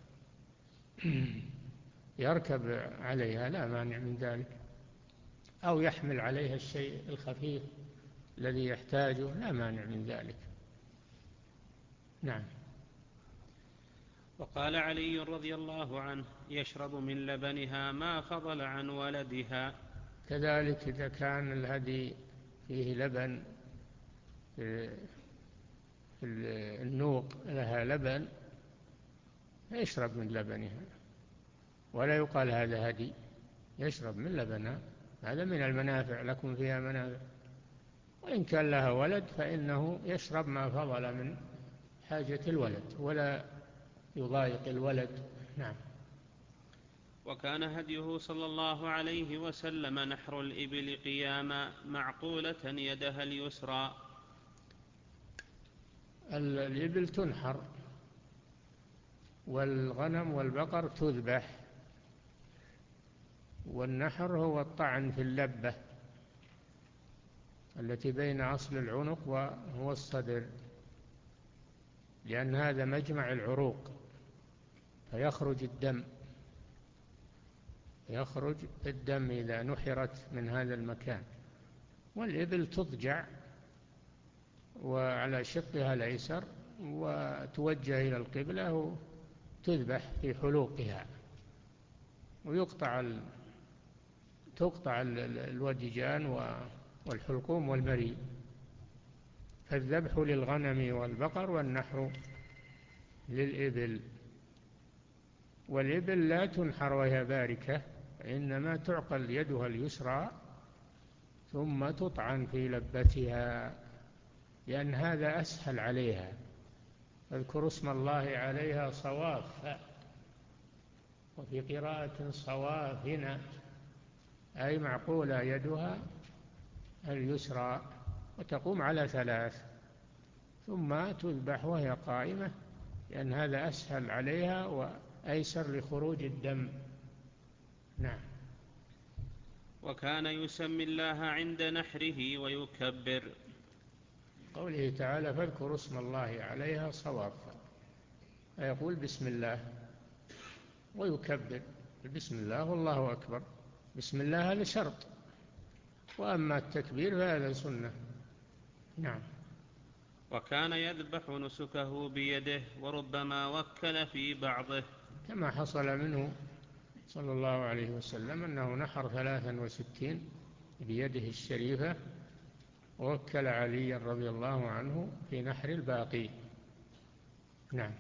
S1: يركب عليها لا مانع من ذلك، أو يحمل عليها الشيء الخفيف الذي يحتاجه لا مانع من ذلك. نعم.
S2: وقال علي رضي الله عنه: يشرب من لبنها ما فضل عن ولدها.
S1: كذلك إذا كان الهدي فيه لبن، في النوق لها لبن، يشرب من لبنها، ولا يقال هذا هدي، يشرب من لبنها، هذا من المنافع، لكم فيها منافع. وإن كان لها ولد فإنه يشرب ما فضل من حاجة الولد ولا يضايق الولد. نعم.
S2: وكان هديه صلى الله عليه وسلم نحر الإبل قياما معقولة يدها اليسرى.
S1: الإبل تنحر، والغنم والبقر تذبح، والنحر هو الطعن في اللبة التي بين أصل العنق وهو الصدر، لأن هذا مجمع العروق فيخرج الدم، يخرج الدم إذا نحرت من هذا المكان. والإبل تضجع وعلى شقها الأيسر وتوجه إلى القبلة وتذبح في حلوقها، ويقطع ال... تقطع الودجان والحلقوم والمريء. فالذبح للغنم والبقر، والنحر للإبل. والإبل لا تنحر وهي باركة، إنما تعقل يدها اليسرى ثم تطعن في لبتها، لأن هذا أسهل عليها. اذكروا اسم الله عليها صواف، وفي قراءة صوافنا، أي معقولة يدها اليسرى، وتقوم على ثلاث ثم تذبح وهي قائمة، لأن هذا أسهل عليها وأيسر لخروج الدم. نعم.
S2: وكان يسمي الله عند نحره ويكبر.
S1: قوله تعالى: فاذكروا اسم الله عليها صواف، فيقول بسم الله ويكبر. بسم الله والله أكبر. بسم الله هذا شرط، وأما التكبير فهذا سنة. نعم.
S2: وكان يذبح نسكه بيده، وربما وكل في بعضه،
S1: كما حصل منه صلى الله عليه وسلم أنه نحر ثلاثا وستين بيده الشريفة، ووكل علي رضي الله عنه في نحر الباقي. نعم.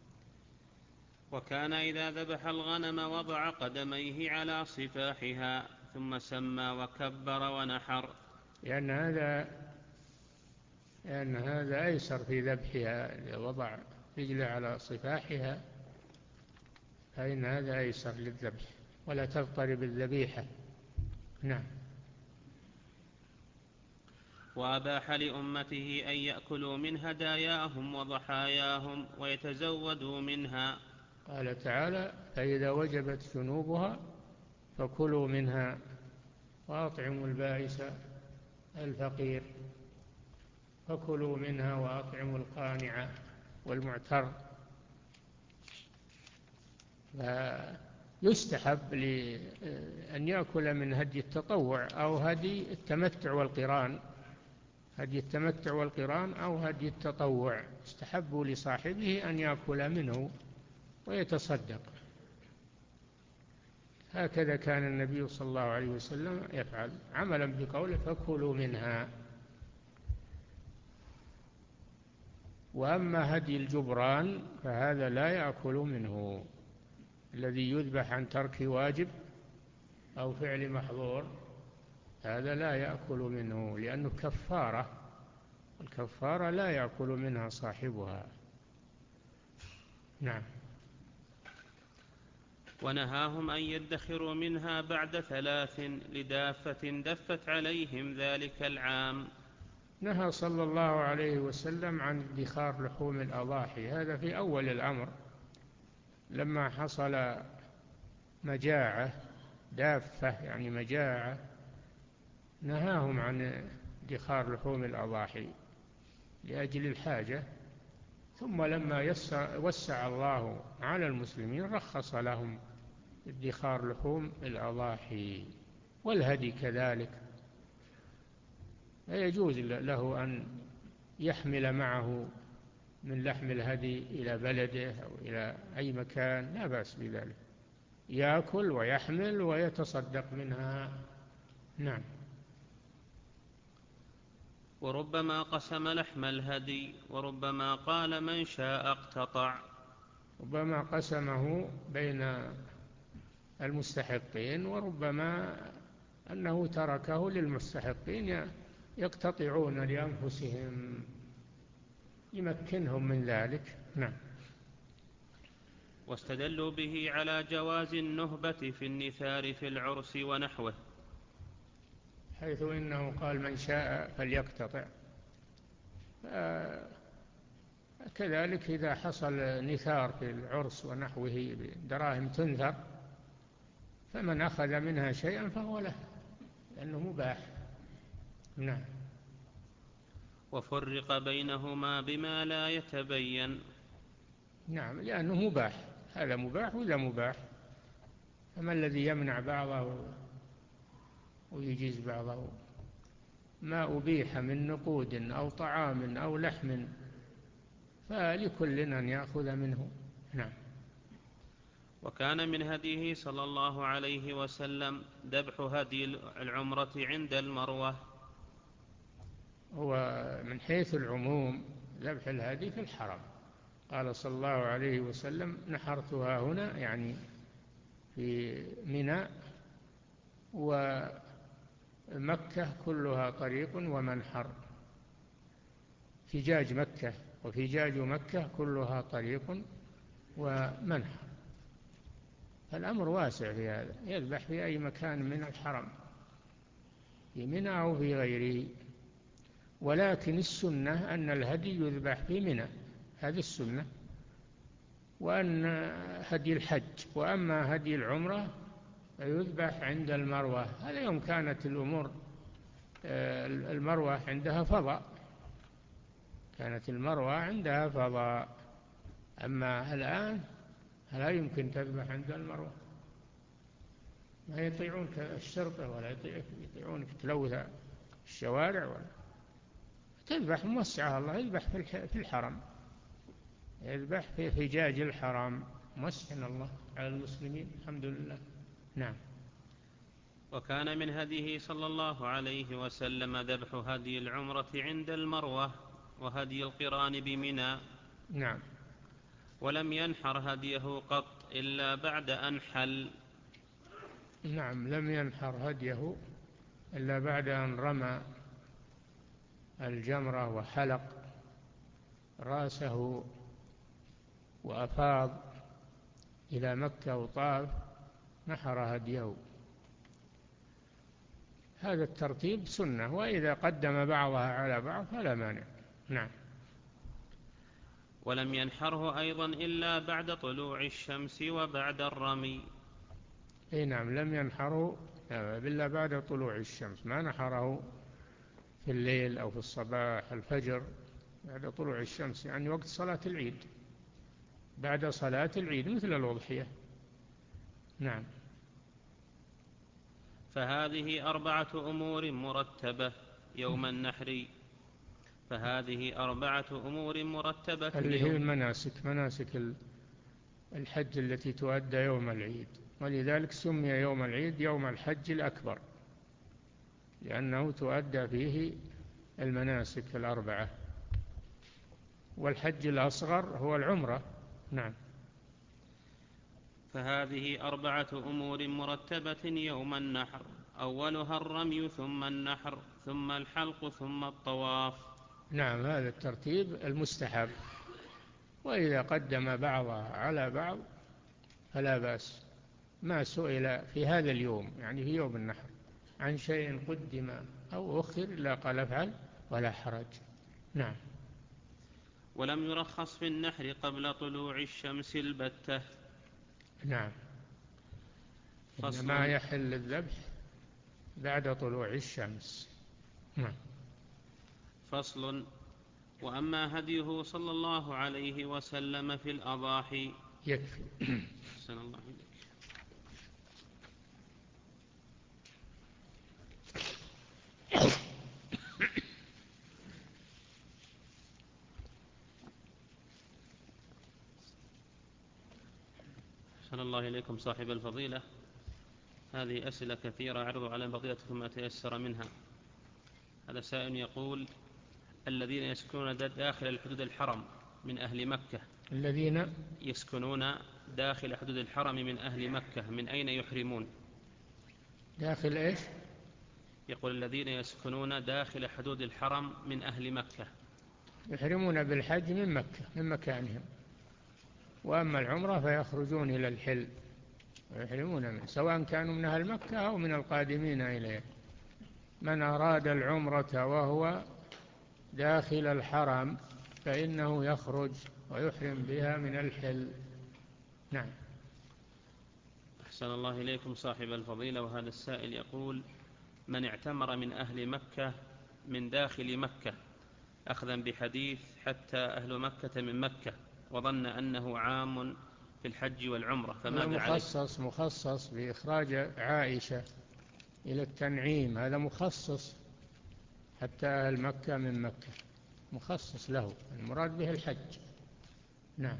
S2: وكان إذا ذبح الغنم وضع قدميه على صفاحها ثم سمى وكبر ونحر،
S1: لأن هذا لأن هذا أيسر في ذبحها، إذا وضع رجله على صفاحها فإن هذا أيسر للذبح ولا تضطرب الذبيحة. نعم.
S2: وأباح لأمته أن يأكلوا من هداياهم وضحاياهم ويتزودوا منها.
S1: قال تعالى: فإذا وجبت ذنوبها فكلوا منها وأطعموا البائس الفقير، فكلوا منها وأطعموا القانع والمعتر. فيستحب أن يأكل من هدي التطوع أو هدي التمتع والقران، هدي التمتع والقران أو هدي التطوع، استحب لصاحبه أن يأكل منه ويتصدق. هكذا كان النبي صلى الله عليه وسلم يفعل، عملا بقوله: فكلوا منها. وأما هدي الجبران فهذا لا يأكل منه، الذي يذبح عن ترك واجب أو فعل محظور، هذا لا يأكل منه لأنه كفارة، الكفارة لا يأكل منها صاحبها. نعم.
S2: ونهاهم أن يدخروا منها بعد ثلاث لدافة دفت عليهم ذلك العام.
S1: نهى صلى الله عليه وسلم عن ادخار لحوم الأضاحي، هذا في أول الأمر لما حصل مجاعة، دافة يعني مجاعة، نهاهم عن ادخار لحوم الأضاحي لأجل الحاجة. ثم لما وسع الله على المسلمين رخص لهم ادخار لحوم الأضاحي. والهدي كذلك، لا يجوز له أن يحمل معه من لحم الهدي إلى بلده أو إلى أي مكان لا بأس بذلك، يأكل ويحمل ويتصدق منها. نعم.
S2: وربما قسم لحم الهدي وربما قال من شاء اقتطع.
S1: ربما قسمه بين المستحقين وربما أنه تركه للمستحقين يقتطعون لأنفسهم يمكنهم من ذلك. نعم.
S2: واستدلوا به على جواز النهبة في النثار في العرس ونحوه،
S1: حيث إنه قال من شاء فليقتطع. كذلك إذا حصل نثار في العرس ونحوه بدراهم تنثر فمن أخذ منها شيئا فهو له لأنه مباح. نعم.
S2: وفرق بينهما بما لا يتبين.
S1: نعم، لأنه مباح، هذا مباح ولا مباح، فما الذي يمنع بعضه ويجيز بعضه؟ ما أبيح من نقود أو طعام أو لحم فلكل أن يأخذ منه. نعم.
S2: وكان من هديه صلى الله عليه وسلم ذبح هدي العمرة عند المروة.
S1: هو من حيث العموم ذبح الهدي في الحرم، قال صلى الله عليه وسلم نحرتها هنا، يعني في منى ومكة كلها طريق ومنحر، فجاج مكة وفجاج مكة كلها طريق ومنحر، الأمر واسع في هذا، يذبح في أي مكان من الحرم في منى أو في غيره، ولكن السنة أن الهدي يذبح في منى، هذه السنة، وأن هدي الحج، وأما هدي العمرة فيذبح عند المروة، هذا يوم كانت الأمور المروة عندها فضاء، كانت المروة عندها فضاء، أما الآن لا يمكن تذبح عند المروة، ما يطيعونك الشرطة ولا يطيعونك تلوث الشوارع، ولا تذبح موسعها الله، يذبح في الحرم، يذبح في حجاج الحرم، مسحن الله على المسلمين، الحمد لله. نعم.
S2: وكان من هديه صلى الله عليه وسلم ذبح هدي العمرة عند المروة وهدي القران بمنى.
S1: نعم.
S2: ولم ينحر هديه قط إلا بعد أن حل.
S1: نعم، لم ينحر هديه إلا بعد أن رمى الجمرة وحلق رأسه وأفاض إلى مكة وطاف نحر هديه، هذا الترتيب سنة، وإذا قدم بعضها على بعض فلا مانع. نعم.
S2: ولم ينحره أيضا إلا بعد طلوع الشمس وبعد الرمي.
S1: أي نعم، لم ينحره إلا بعد طلوع الشمس، ما نحره في الليل أو في الصباح الفجر، بعد طلوع الشمس، يعني وقت صلاة العيد، بعد صلاة العيد مثل الأضحية. نعم.
S2: فهذه أربعة أمور مرتبة يوم النحر فهذه أربعة أمور مرتبة
S1: اللي هي المناسك، مناسك الحج التي تؤدى يوم العيد، ولذلك سمي يوم العيد يوم الحج الأكبر، لأنه تؤدى فيه المناسك الأربعة، والحج الأصغر هو العمرة. نعم.
S2: فهذه أربعة أمور مرتبة يوم النحر، أولها الرمي ثم النحر ثم الحلق ثم الطواف.
S1: نعم، هذا الترتيب المستحب، وإذا قدم بعضها على بعض فلا بأس، ما سئل في هذا اليوم يعني في يوم النحر عن شيء قدم أو أخر لا قال افعل ولا حرج. نعم.
S2: ولم يرخص في النحر قبل طلوع الشمس البتة.
S1: نعم. إنما يحل الذبح بعد طلوع الشمس. نعم.
S2: فصل. وأما هديه صلى الله عليه وسلم في الأضاحي.
S1: يكفي.
S2: أحسن الله إليك. أحسن الله إليكم صاحب الفضيلة. هذه أسئلة كثيرة أعرض على فضيلتكم ما تيسر منها. هذا سائل يقول: الذين يسكنون داخل الحدود الحرم من أهل مكة
S1: الذين
S2: يسكنون داخل حدود الحرم من أهل مكة من أين يحرمون؟
S1: داخل إيش؟
S2: يقول: الذين يسكنون داخل حدود الحرم من أهل مكة
S1: يحرمون بالحج من مكة من مكانهم، وأما العمرة فيخرجون إلى الحل ويحرمون منه، سواء كانوا من أهل مكة أو من القادمين إليه. من أراد العمرة وهو داخل الحرم فإنه يخرج ويحرم بها من الحل. نعم.
S2: أحسن الله إليكم صاحب الفضيلة. وهذا السائل يقول: من اعتمر من أهل مكة من داخل مكة أخذا بحديث حتى أهل مكة من مكة وظن أنه عام في الحج والعمرة فماذا عليه؟
S1: مخصص مخصص بإخراج عائشة إلى التنعيم، هذا مخصص حتى أهل مكة من مكة، مخصص له، المراد به الحج. نعم.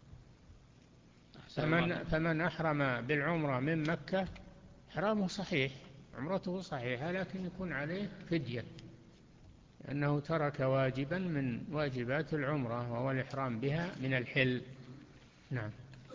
S1: فمن, فمن أحرم بالعمرة من مكة إحرامه صحيح، عمرته صحيحة، لكن يكون عليه فدية لأنه ترك واجبا من واجبات العمرة وهو الإحرام بها من الحل. نعم.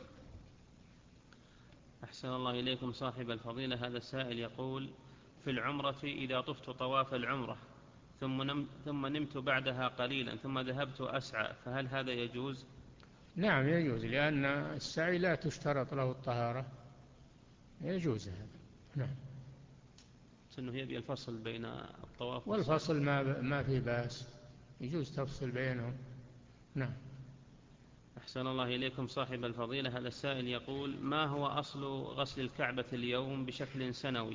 S2: أحسن الله إليكم صاحب الفضيلة. هذا السائل يقول: في العمرة إذا طفت طواف العمرة ثم, نم ثم نمت بعدها قليلا ثم ذهبت أسعى فهل هذا يجوز؟
S1: نعم يجوز، لأن السعي لا تشترط له الطهارة، يجوز هذا. نعم.
S2: سنه يبي الفصل بين الطواف
S1: والفصل ما, ما في بأس، يجوز تفصل بينهم. نعم.
S2: أحسن الله إليكم صاحب الفضيلة. هذا السائل يقول: ما هو أصل غسل الكعبة اليوم بشكل سنوي؟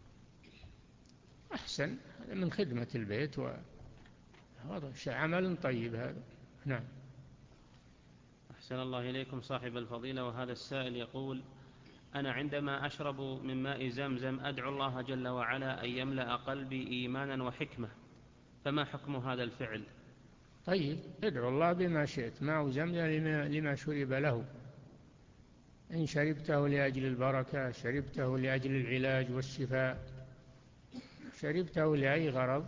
S1: أحسن، هذا من خدمة البيت وهذا عمل طيب هذا. نعم.
S2: أحسن الله إليكم صاحب الفضيلة. وهذا السائل يقول: أنا عندما أشرب من ماء زمزم أدعو الله جل وعلا أن يملأ قلبي إيمانا وحكمة، فما حكم هذا الفعل؟
S1: طيب، ادعو الله بما شئت، ماء زمزم لما, لما شرب له، إن شربته لأجل البركة، شربته لأجل العلاج والشفاء، شربته لأي غرض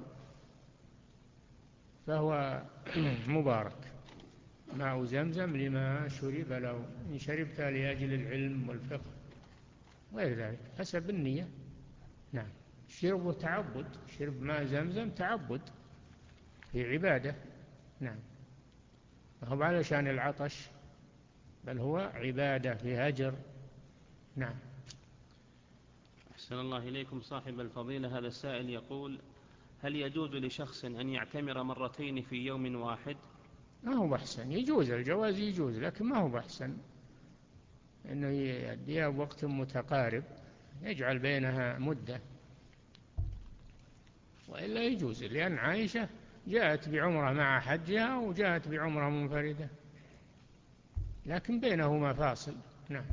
S1: فهو مبارك. ماء زمزم لما شرب له، إن شربته لأجل العلم والفقه غير ذلك حسب النية. نعم. شرب تعبد، شرب ماء زمزم تعبد في عبادة. نعم. هو علشان العطش، بل هو عبادة في أجر. نعم.
S2: أحسن الله إليكم صاحب الفضيلة. هذا السائل يقول: هل يجوز لشخص أن يعتمر مرتين في يوم واحد؟
S1: ما هو بحسن، يجوز الجواز يجوز، لكن ما هو بحسن إنه يأديها بوقت متقارب، يجعل بينها مدة، وإلا يجوز، لأن عائشة جاءت بعمرة مع حجها وجاءت بعمرة منفردة، لكن بينهما فاصل. نعم.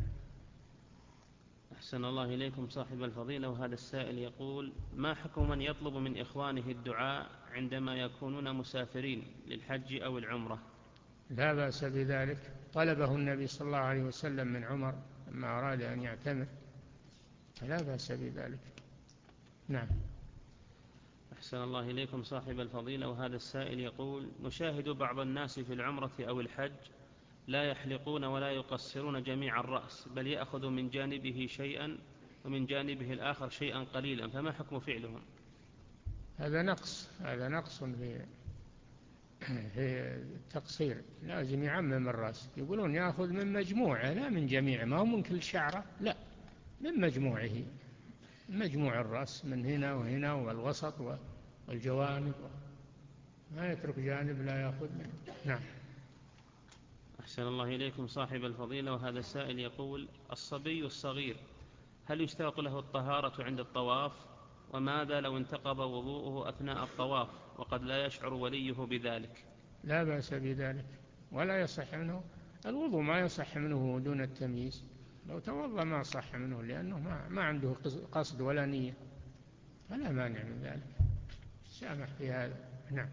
S2: أحسن الله إليكم صاحب الفضيلة. وهذا السائل يقول: ما حكم من يطلب من إخوانه الدعاء عندما يكونون مسافرين للحج أو العمرة؟
S1: لا بأس بذلك، طلبه النبي صلى الله عليه وسلم من عمر لما أراد أن يعتمر، فلا بأس بذلك. نعم.
S2: أحسن الله إليكم صاحب الفضيلة. وهذا السائل يقول: نشاهد بعض الناس في العمرة أو الحج لا يحلقون ولا يقصرون جميع الرأس، بل يأخذ من جانبه شيئا ومن جانبه الآخر شيئا قليلا، فما حكم فعلهم؟
S1: هذا نقص، هذا نقص في في التقصير، لازم يعمم الرأس، يقولون يأخذ من مجموعة لا من جميع، ما هو من كل شعرة، لا، من مجموعه، مجموع الرأس من هنا وهنا والوسط والجوانب، ما يترك جانب لا يأخذ منه. نعم.
S2: أحسن الله إليكم صاحب الفضيلة. وهذا السائل يقول: الصبي الصغير هل يشترط له الطهارة عند الطواف؟ وماذا لو انتقض وضوءه أثناء الطواف وقد لا يشعر وليه بذلك؟
S1: لا بأس بذلك، ولا يصح منه الوضوء، ما يصح منه دون التمييز، لو توضأ ما صح منه لأنه ما, ما عنده قصد ولا نية، فلا مانع من ذلك، سامح في هذا. نعم.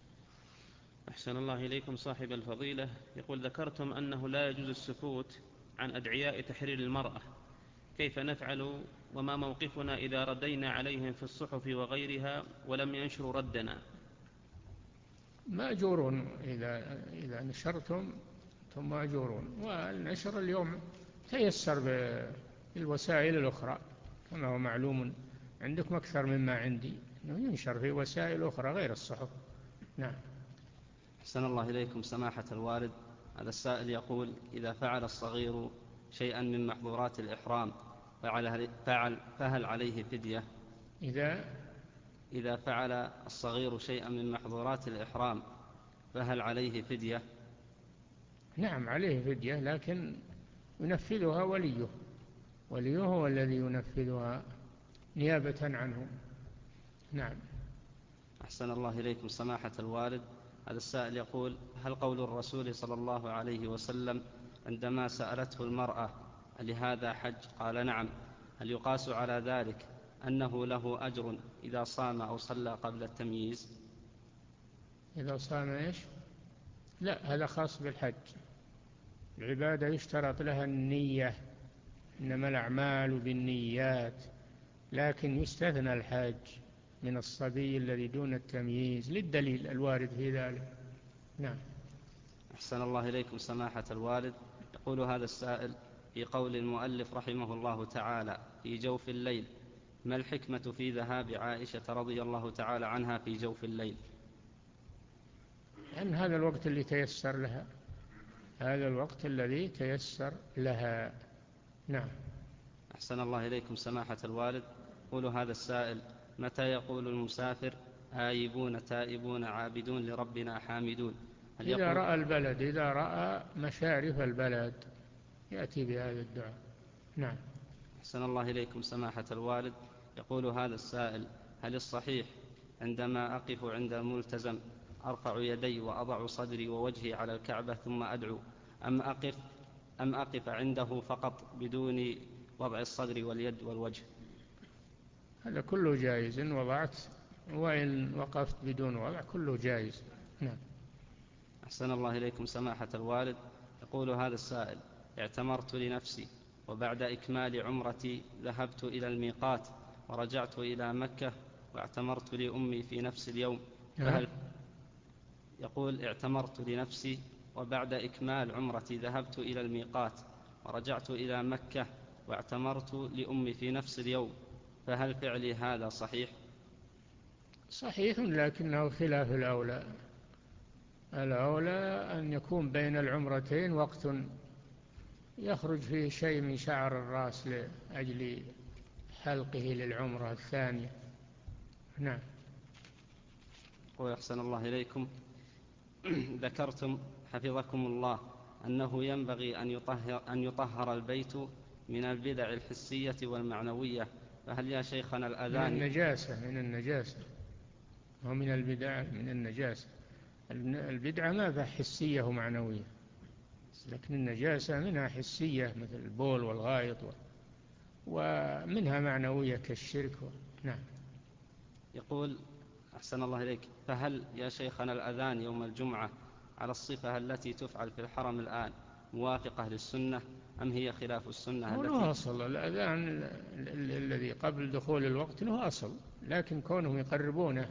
S2: أحسن الله إليكم صاحب الفضيلة. يقول: ذكرتم أنه لا يجوز السكوت عن أدعياء تحرير المرأة، كيف نفعل وما موقفنا إذا ردينا عليهم في الصحف وغيرها ولم ينشروا ردنا؟
S1: مأجورون، إذا, إذا نشرتم ثم مأجورون. والنشر اليوم تيسر بالوسائل الأخرى كما هو معلوم عندكم أكثر مما عندي، أنه ينشر في وسائل أخرى غير الصحف. نعم.
S3: أحسن الله إليكم سماحة الوالد، هذا السائل يقول: إذا فعل الصغير شيئا من محظورات الإحرام فعل فعل فهل عليه فدية؟
S1: إذا
S3: إذا فعل الصغير شيئا من محظورات الإحرام فهل عليه فدية؟
S1: نعم عليه فدية، لكن ينفذها وليه، وليه هو الذي ينفذها نيابة عنه. نعم.
S3: أحسن الله إليكم سماحة الوالد، هذا السائل يقول: هل قول الرسول صلى الله عليه وسلم عندما سألته المرأة لهذا حج قال نعم، هل يقاس على ذلك أنه له أجر إذا صام أو صلى قبل التمييز؟
S1: إذا صام إيش؟ لا، هذا خاص بالحج. العبادة يشترط لها النية، إنما الأعمال بالنيات، لكن يستثنى الحج من الصبي الذي دون التمييز للدليل الوارد في ذلك. نعم.
S3: أحسن الله إليكم سماحة الوالد، يقول هذا السائل: في قول المؤلف رحمه الله تعالى في جوف الليل، ما الحكمة في ذهاب عائشة رضي الله تعالى عنها في جوف الليل؟
S1: لأن هذا الوقت اللي تيسر لها، هذا الوقت الذي تيسر لها. نعم.
S3: أحسن الله إليكم سماحة الوالد، يقول هذا السائل: متى يقول المسافر آيبون تائبون عابدون لربنا حامدون؟ هل
S1: إذا
S3: يقول
S1: رأى البلد، إذا رأى مشارف البلد يأتي بهذا الدعاء. نعم.
S3: أحسن الله إليكم سماحة الوالد، يقول هذا السائل: هل الصحيح عندما أقف عند الملتزم أرفع يدي وأضع صدري ووجهي على الكعبة ثم أدعو، أم أقف, أم أقف عنده فقط بدون وضع الصدر واليد والوجه؟
S1: هذا كله جائز، إن وضعت وإن وقفت بدون وضع كله جائز. نعم.
S3: أحسن الله إليكم سماحة الوالد، يقول هذا السائل: اعتمرت لنفسي وبعد إكمال عمرتي ذهبت إلى الميقات ورجعت إلى مكة واعتمرت لأمي في نفس اليوم، فهل يقول اعتمرت لنفسي وبعد إكمال عمرتي ذهبت إلى الميقات ورجعت إلى مكة واعتمرت لأمي في نفس اليوم، فهل فعلي هذا صحيح؟
S1: صحيح، لكنه خلاف الأولى. الأولى أن يكون بين العمرتين وقت يخرج فيه شيء من شعر الرأس لأجل حلقه للعمرة الثانية. نعم.
S3: ويحسن الله إليكم، ذكرتم حفظكم الله أنه ينبغي أن يطهر, أن يطهر البيت من البدع الحسية والمعنوية، فهل يا شيخنا الأذان
S1: من النجاسة من النجاسة ومن البدع من النجاسة. البدعة ما فيها حسية ومعنوية، لكن النجاسة منها حسية مثل البول والغائط، ومنها معنوية كالشرك. نعم.
S3: يقول أحسن الله إليك: فهل يا شيخنا الأذان يوم الجمعة على الصفة التي تفعل في الحرم الآن موافقة للسنة أم هي خلاف السنة
S1: هو
S3: التي
S1: له أصل، الأذان الذي قبل دخول الوقت له أصل، لكن كونهم يقربونه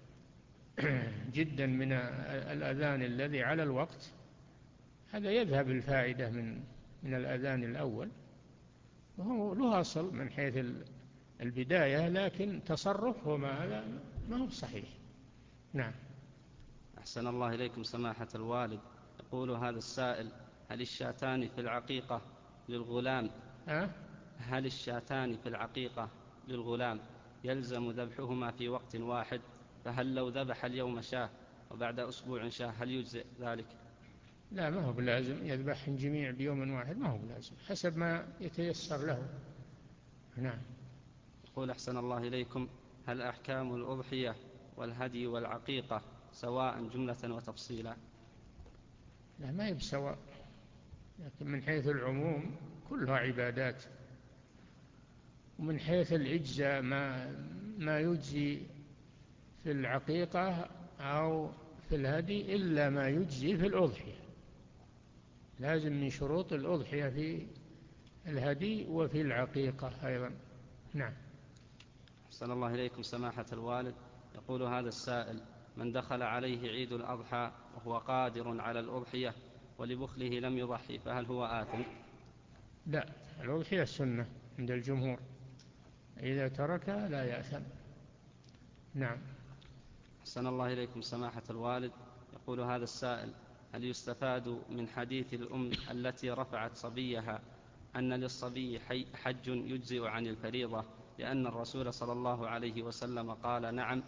S1: جدا من الأذان الذي على الوقت هذا يذهب الفائدة من من الأذان الأول، وهو له أصل من حيث البداية، لكن تصرفه ما ما هو صحيح. نعم.
S3: أحسن الله إليكم سماحة الوالد، يقول هذا السائل: هل الشاتان في العقيقة للغلام
S1: أه؟
S3: هل الشاتان في العقيقة للغلام يلزم ذبحهما في وقت واحد؟ فهل لو ذبح اليوم شاه وبعد أسبوع شاه هل يجزئ ذلك؟
S1: لا، ما هو بلازم يذبحهم جميع بيوم واحد، ما هو بلازم، حسب ما يتيسر له. نعم.
S3: يقول أحسن الله إليكم: هل أحكام الأضحية والهدي والعقيقة سواء جملة وتفصيلا؟
S1: لا، ما هي بسواء، لكن من حيث العموم كلها عبادات، ومن حيث الإجزاء ما ما يجزي في العقيقة أو في الهدي إلا ما يجزي في الأضحية. لازم من شروط الأضحية في الهدي وفي العقيقة أيضا. نعم.
S3: أحسن الله إليكم سماحة الوالد. يقول هذا السائل: من دخل عليه عيد الأضحى وهو قادر على الأضحية ولبخله لم يضحي فهل هو آثم؟
S1: لا، الأضحية السنة عند الجمهور، إذا تركها لا يأثم. نعم.
S3: أحسن الله إليكم سماحة الوالد. يقول هذا السائل: هل يستفاد من حديث الأم التي رفعت صبيها أن للصبي حج يجزئ عن الفريضة لأن الرسول صلى الله عليه وسلم قال نعم؟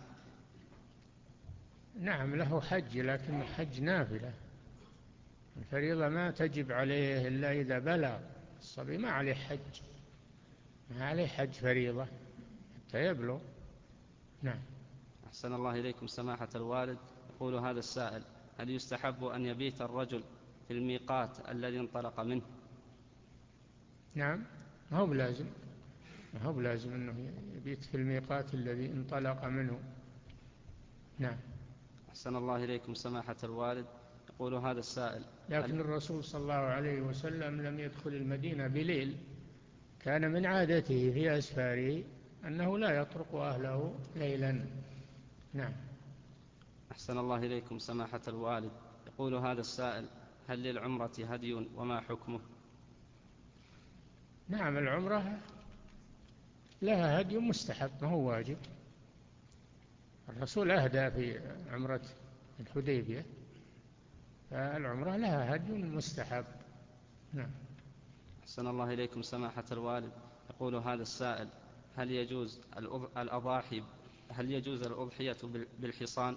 S1: نعم، له حج لكن حج نافلة، الفريضة ما تجب عليه إلا إذا بلغ. الصبي ما عليه حج، ما عليه حج فريضة حتى يبلغ. نعم.
S3: أحسن الله إليكم سماحة الوالد. يقول هذا السائل: هل يستحب أن يبيت الرجل في الميقات الذي انطلق منه؟
S1: نعم، ما هو بلازم، ما هو بلازم أنه يبيت في الميقات الذي انطلق منه. نعم.
S3: أحسن الله إليكم سماحة الوالد. يقول هذا السائل:
S1: لكن الرسول صلى الله عليه وسلم لم يدخل المدينة بليل، كان من عادته في أسفاره أنه لا يطرق أهله ليلا. نعم.
S3: أحسن الله إليكم سماحة الوالد. يقول هذا السائل: هل للعمرة هدي وما حكمه؟
S1: نعم، العمرة لها هدي مستحب، ما هو واجب. الرسول أهدى في عمرة الحديبية، فالعمرة لها هدي مستحب. نعم.
S3: أحسن الله إليكم سماحة الوالد. يقول هذا السائل: هل يجوز الأضاحي هل يجوز الأضحية بالحصان؟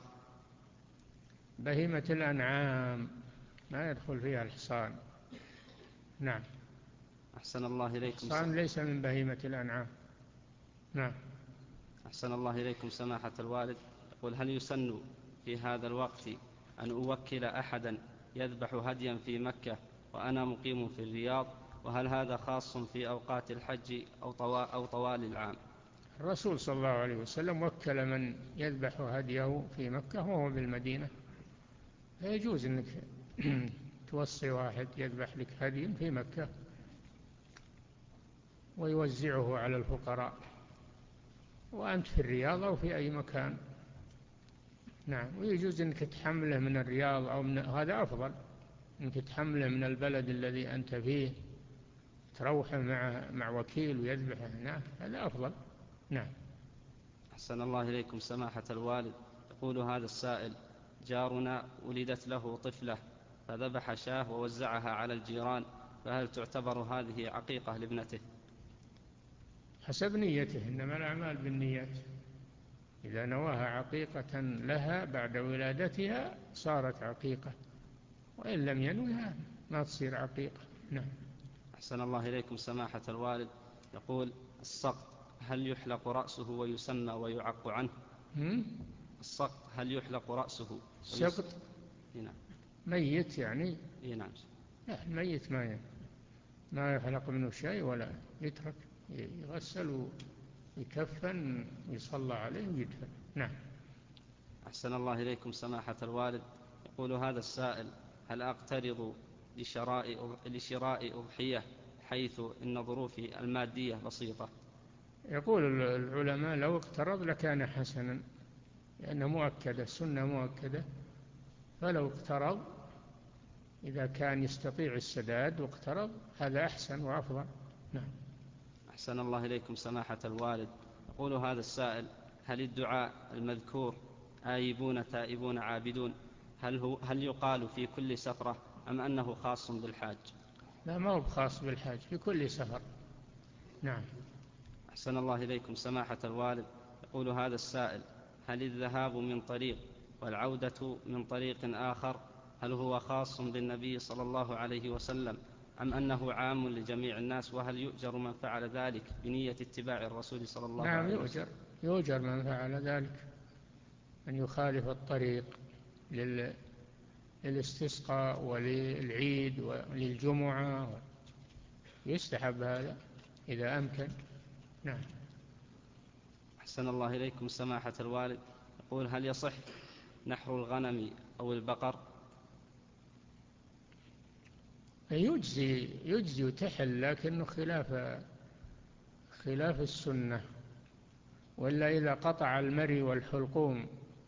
S1: بهيمة الأنعام ما يدخل فيها الحصان. نعم.
S3: أحسن الله إليكم
S1: الحصان ليس من بهيمة الأنعام. نعم.
S3: أحسن الله إليكم سماحة الوالد. يقول: هل يسن في هذا الوقت أن أوكل أحدا يذبح هديا في مكة وأنا مقيم في الرياض؟ وهل هذا خاص في أوقات الحج أو طوال العام؟
S1: الرسول صلى الله عليه وسلم وكل من يذبح هديه في مكة وهو بالمدينة، فيجوز أنك توصي واحد يذبح لك هدي في مكة ويوزعه على الفقراء وأنت في الرياض أو في أي مكان. نعم. ويجوز أنك تحمله من الرياض أو من هذا أفضل، أنك تحمله من البلد الذي أنت فيه، تروحه مع مع وكيل ويذبحه هناك، هذا أفضل. نعم.
S3: أحسن الله إليكم سماحة الوالد. يقول هذا السائل: جارنا ولدت له طفلة فذبح شاة ووزعها على الجيران، فهل تعتبر هذه عقيقة لابنته؟
S1: حسب نيته، إنما الأعمال بالنيات. إذا نواها عقيقة لها بعد ولادتها صارت عقيقة، وإن لم ينوها ما تصير عقيقة. نعم.
S3: أحسن الله إليكم سماحة الوالد. يقول: السقط هل يحلق رأسه ويسمى ويعق عنه؟
S1: هم؟
S3: السقط هل يحلق رأسه
S1: سقط؟
S3: نعم.
S1: ميت يعني؟
S3: نعم.
S1: لا، الميت ما ما يحلق منه شيء ولا يترك، يغسل ويكفن ويصلى عليه ويدفن. نعم.
S3: أحسن الله إليكم سماحة الوالد. يقول هذا السائل: هل أقترض لشراء لشراء أضحية حيث إن ظروفي المادية بسيطة؟
S1: يقول العلماء لو اقترض لكان حسنا، لأنه مؤكدة، السنة مؤكدة، فلو اقترض إذا كان يستطيع السداد واقترض هذا أحسن وأفضل. نعم.
S3: أحسن الله إليكم سماحة الوالد. يقول هذا السائل: هل الدعاء المذكور آيبون تائبون عابدون هل, هو هل يقال في كل سفرة أم أنه خاص بالحاج؟
S1: لا، ما هو خاص بالحاج، في كل سفر. نعم.
S3: أحسن الله إليكم سماحة الوالد. يقول هذا السائل: هل الذهاب من طريق والعودة من طريق آخر هل هو خاص بالنبي صلى الله عليه وسلم أم أنه عام لجميع الناس؟ وهل يؤجر من فعل ذلك بنية اتباع الرسول صلى الله
S1: نعم،
S3: عليه
S1: يؤجر
S3: وسلم؟
S1: يؤجر من فعل ذلك، أن يخالف الطريق لل... للاستسقاء وللعيد وللجمعة، يستحب هذا إذا أمكن. نعم.
S3: أحسن الله إليكم سماحة الوالد. يقول: هل يصح نحر الغنم أو البقر؟
S1: يجزي يجزي وتحل، لكنه خلاف خلاف السنة. وإلا إذا قطع المري والحلقوم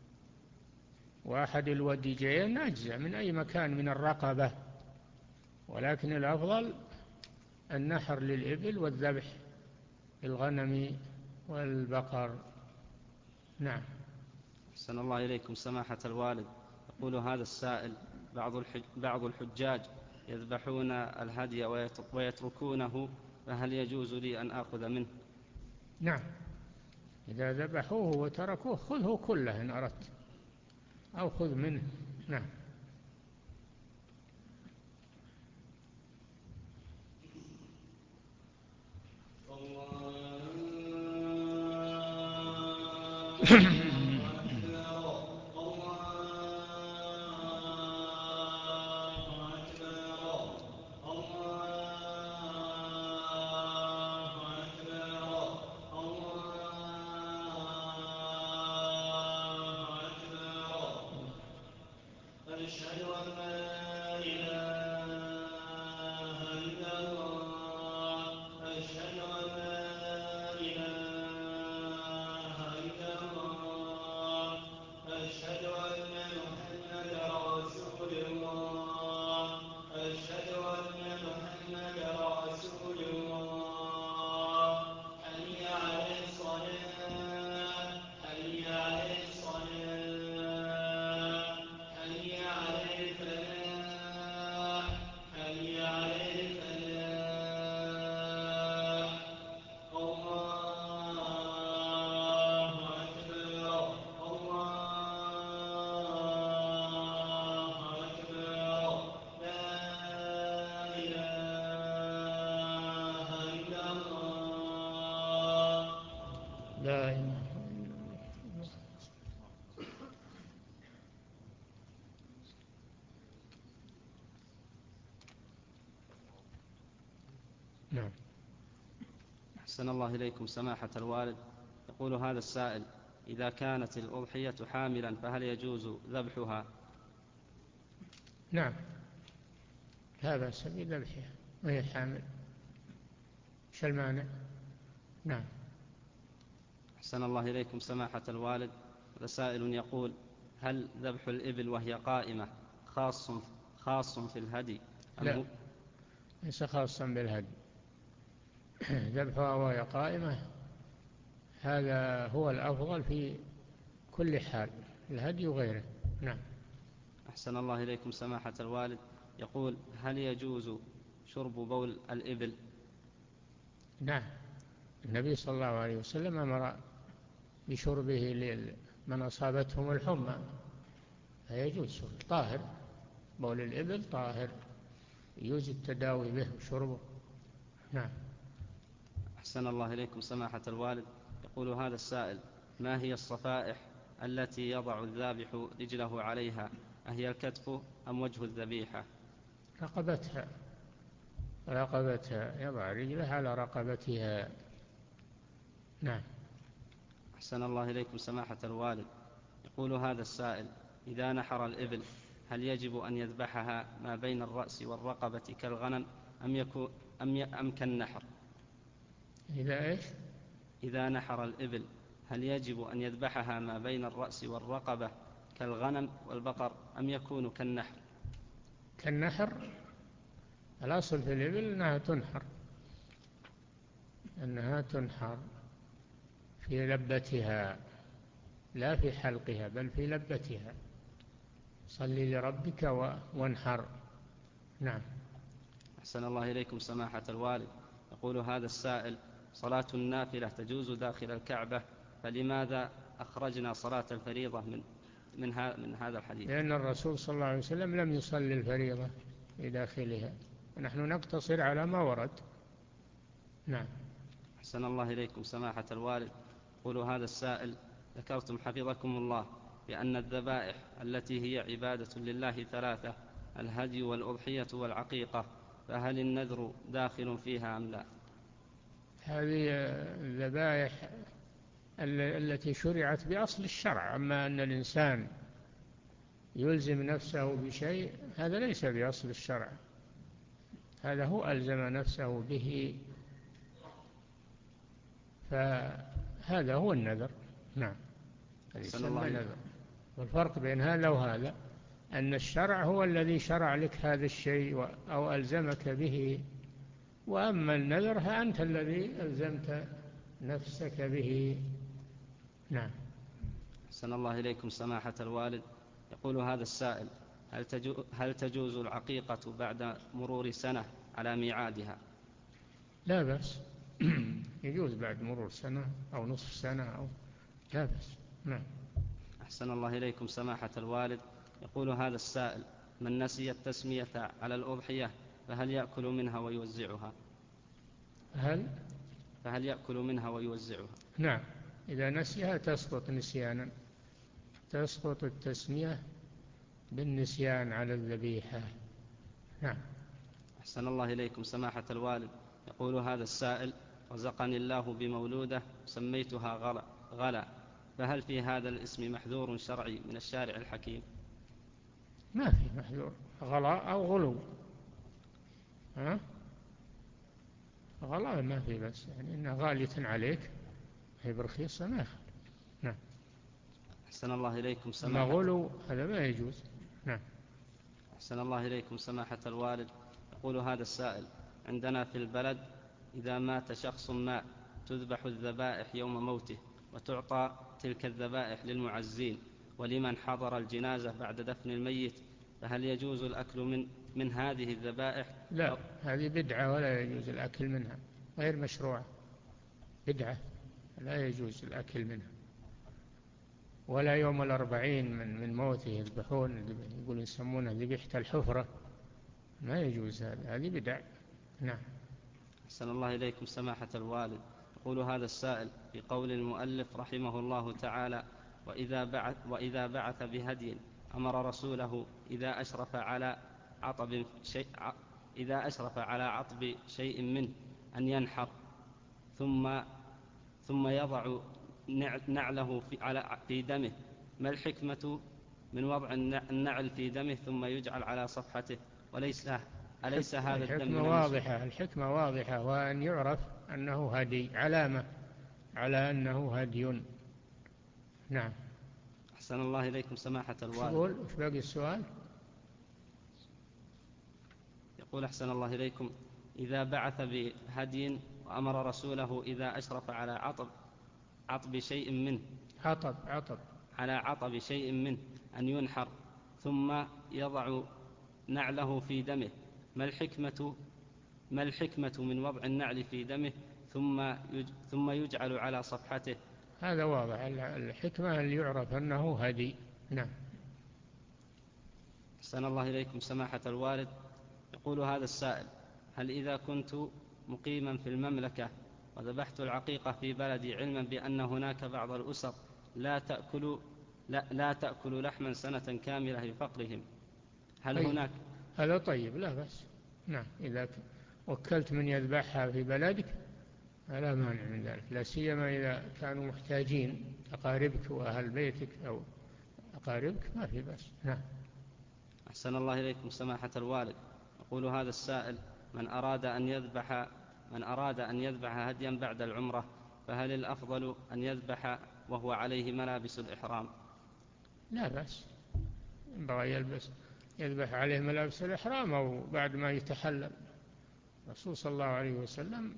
S1: وأحد الوديجين أجزى من أي مكان من الرقبة، ولكن الأفضل النحر للإبل والذبح للغنم والبقر. نعم.
S3: أحسن الله إليكم سماحة الوالد. يقول هذا السائل: بعض الحج بعض الحجاج يذبحون الهدي ويتركونه، فهل يجوز لي أن آخذ منه؟
S1: نعم، إذا ذبحوه وتركوه خذه كله إن أردت، أو خذ منه. نعم. لا إله إلا الله. نعم.
S3: أحسن الله إليكم سماحة الوالد. يقول هذا السائل: إذا كانت الأضحية حاملا فهل يجوز ذبحها؟
S1: نعم، لا بأس بذبحها وهي حامل، ايش المانع؟ نعم.
S3: أحسن الله إليكم سماحة الوالد. رسائل يقول: هل ذبح الإبل وهي قائمة خاص خاص في الهدي أم
S1: لا،
S3: هو؟
S1: ليس خاصا بالهدي. ذبحها وهي قائمة هذا هو الأفضل في كل حال، الهدي وغيره. نعم.
S3: أحسن الله إليكم سماحة الوالد. يقول: هل يجوز شرب بول الإبل؟
S1: نعم، النبي صلى الله عليه وسلم أمر بشربه لمن أصابتهم الحمى، فيجوز شرب، طاهر، بول الإبل طاهر، يجوز التداوي به وشربه. نعم.
S3: أحسن الله إليكم سماحة الوالد. يقول هذا السائل: ما هي الصفائح التي يضع الذابح رجله عليها؟ أهي الكتف أم وجه الذبيحة؟
S1: رقبتها، رقبتها، يضع رجله على رقبتها. نعم.
S3: أحسن الله إليكم سماحة الوالد. يقول هذا السائل: إذا نحر الإبل هل يجب أن يذبحها ما بين الرأس والرقبة كالغنم أم, يكون أم, ي... أم كالنحر؟
S1: إذا إيش؟
S3: إذا نحر الإبل هل يجب أن يذبحها ما بين الرأس والرقبة كالغنم والبقر أم يكون كالنحر؟
S1: كالنحر، الأصل في الإبل أنها تنحر، أنها تنحر في لبتها، لا في حلقها بل في لبتها. صل لربك وانحر. نعم.
S3: أحسن الله إليكم سماحة الوالد. يقول هذا السائل: صلاة النافلة تجوز داخل الكعبة، فلماذا أخرجنا صلاة الفريضة من من, من هذا الحديث؟
S1: لأن الرسول صلى الله عليه وسلم لم يصلي الفريضة في داخلها، ونحن نقتصر على ما ورد. نعم.
S3: أحسن الله إليكم سماحة الوالد. يقول هذا السائل: ذكرتم حفظكم الله بأن الذبائح التي هي عبادة لله ثلاثة: الهدي والأضحية والعقيقة، فهل النذر داخل فيها أم لا؟
S1: هذه الذبائح التي شرعت بأصل الشرع، أما أن الإنسان يلزم نفسه بشيء هذا ليس بأصل الشرع. هذا هو ألزم نفسه به، فهذا هو النذر. نعم، هذا يسمى نذر. والفرق بين هذا وهذا أن الشرع هو الذي شرع لك هذا الشيء أو ألزمك به، وأما النذر فأنت الذي ألزمت نفسك به. نعم.
S3: أحسن الله إليكم سماحة الوالد. يقول هذا السائل: هل, تجو هل تجوز العقيقة بعد مرور سنة على ميعادها؟
S1: لا بأس. يجوز بعد مرور سنة أو نصف سنة أو لا بأس. نعم.
S3: أحسن الله إليكم سماحة الوالد. يقول هذا السائل: من نسي التسمية على الأضحية فهل يأكل منها ويوزعها؟
S1: هل
S3: فهل يأكل منها ويوزعها؟
S1: نعم، إذا نسيها تسقط نسيانا، تسقط التسمية بالنسيان على الذبيحة. نعم.
S3: أحسن الله إليكم سماحة الوالد. يقول هذا السائل: رزقني الله بمولودة سميتها غلا, غلا فهل في هذا الاسم محذور شرعي من الشارع الحكيم؟
S1: ما في محذور، غلاء أو غلو. ها؟ غلاء ما في، بس يعني إنها غالية عليك، هي برخيصة ما يخالف. نعم.
S3: أحسن الله إليكم
S1: ما
S3: سماحة
S1: غلو هذا ما يجوز. نعم.
S3: أحسن الله إليكم سماحة الوالد. يقول هذا السائل: عندنا في البلد إذا مات شخص ما تذبح الذبائح يوم موته، وتعطى تلك الذبائح للمعزين ولمن حضر الجنازة بعد دفن الميت، فهل يجوز الأكل من, من هذه الذبائح؟
S1: لا، هذه بدعة ولا يجوز الأكل منها، غير مشروعة، بدعة لا يجوز الأكل منها. ولا يوم الأربعين من, من موته يذبحون، يقول يسمونها ذبيحة الحفرة، ما يجوز هذا، هذه بدع. نعم.
S3: أحسن الله إليكم سماحة الوالد. يقول هذا السائل: في قول المؤلف رحمه الله تعالى: وإذا بعث, وإذا بعث بهدي أمر رسوله إذا أشرف على عطب شيء إذا أشرف على عطب شيء منه أن ينحر ثم ثم يضع نعله في, على في دمه، ما الحكمة من وضع النعل في دمه ثم يجعل على صفحته؟ وليس أليس هذا الدم
S1: الحكمة واضحة، الحكمة واضحة، وأن يعرف أنه هدي، علامة على أنه هدي. نعم.
S3: أحسن الله إليكم سماحة الوالد.
S1: يقول وش باقي السؤال؟
S3: يقول أحسن الله إليكم: إذا بعث بهدي وأمر رسوله إذا أشرف على عطب عطب شيء منه
S1: عطب عطب
S3: على عطب شيء منه أن ينحر ثم يضع نعله في دمه، ما الحكمة ما الحكمة من وضع النعل في دمه ثم ثم يجعل على صفحته؟
S1: هذا واضح، الحكمة اللي يعرف أنه هدي. نعم.
S3: أحسن الله إليكم سماحة الوالد. يقول هذا السائل: هل إذا كنت مقيما في المملكة وذبحت العقيقة في بلدي علما بأن هناك بعض الأسر لا تأكل لا, لا تأكل لحما سنة كاملة لفقرهم، هل
S1: طيب.
S3: هناك
S1: هذا طيب، لا بس. نعم، إذا وكلت من يذبحها في بلدك لا مانع من ذلك، لا سيما إذا كانوا محتاجين أقاربك وأهل بيتك أو أقاربك، ما في بس. نعم.
S3: أحسن الله إليكم سماحة الوالد. يقول هذا السائل: من أراد أن يذبح من أراد أن يذبح هديا بعد العمرة فهل الأفضل أن يذبح وهو عليه ملابس الإحرام؟
S1: لا بأس، ينبغي يلبس يذبح عليه ملابس الإحرام أو بعد ما يتحلل. الرسول صلى الله عليه وسلم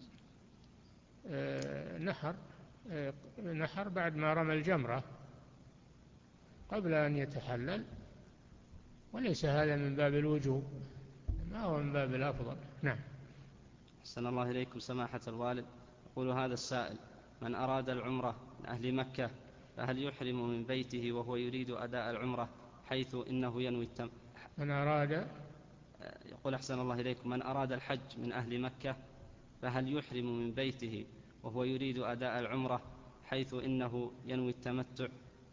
S1: نحر نحر بعد ما رمى الجمرة قبل أن يتحلل، وليس هذا من باب الوجوب، ما هو من باب الأفضل. نعم.
S3: أحسن الله إليكم سماحة الوالد. يقول هذا السائل: من أراد العمرة من أهل مكة فهل يحرم من بيته وهو يريد أداء العمرة حيث إنه ينوي التم
S1: من أراد
S3: يقول أحسن الله إليكم: من أراد الحج من أهل مكة فهل يحرم من بيته وهو يريد أداء العمرة حيث إنه ينوي التمتع؟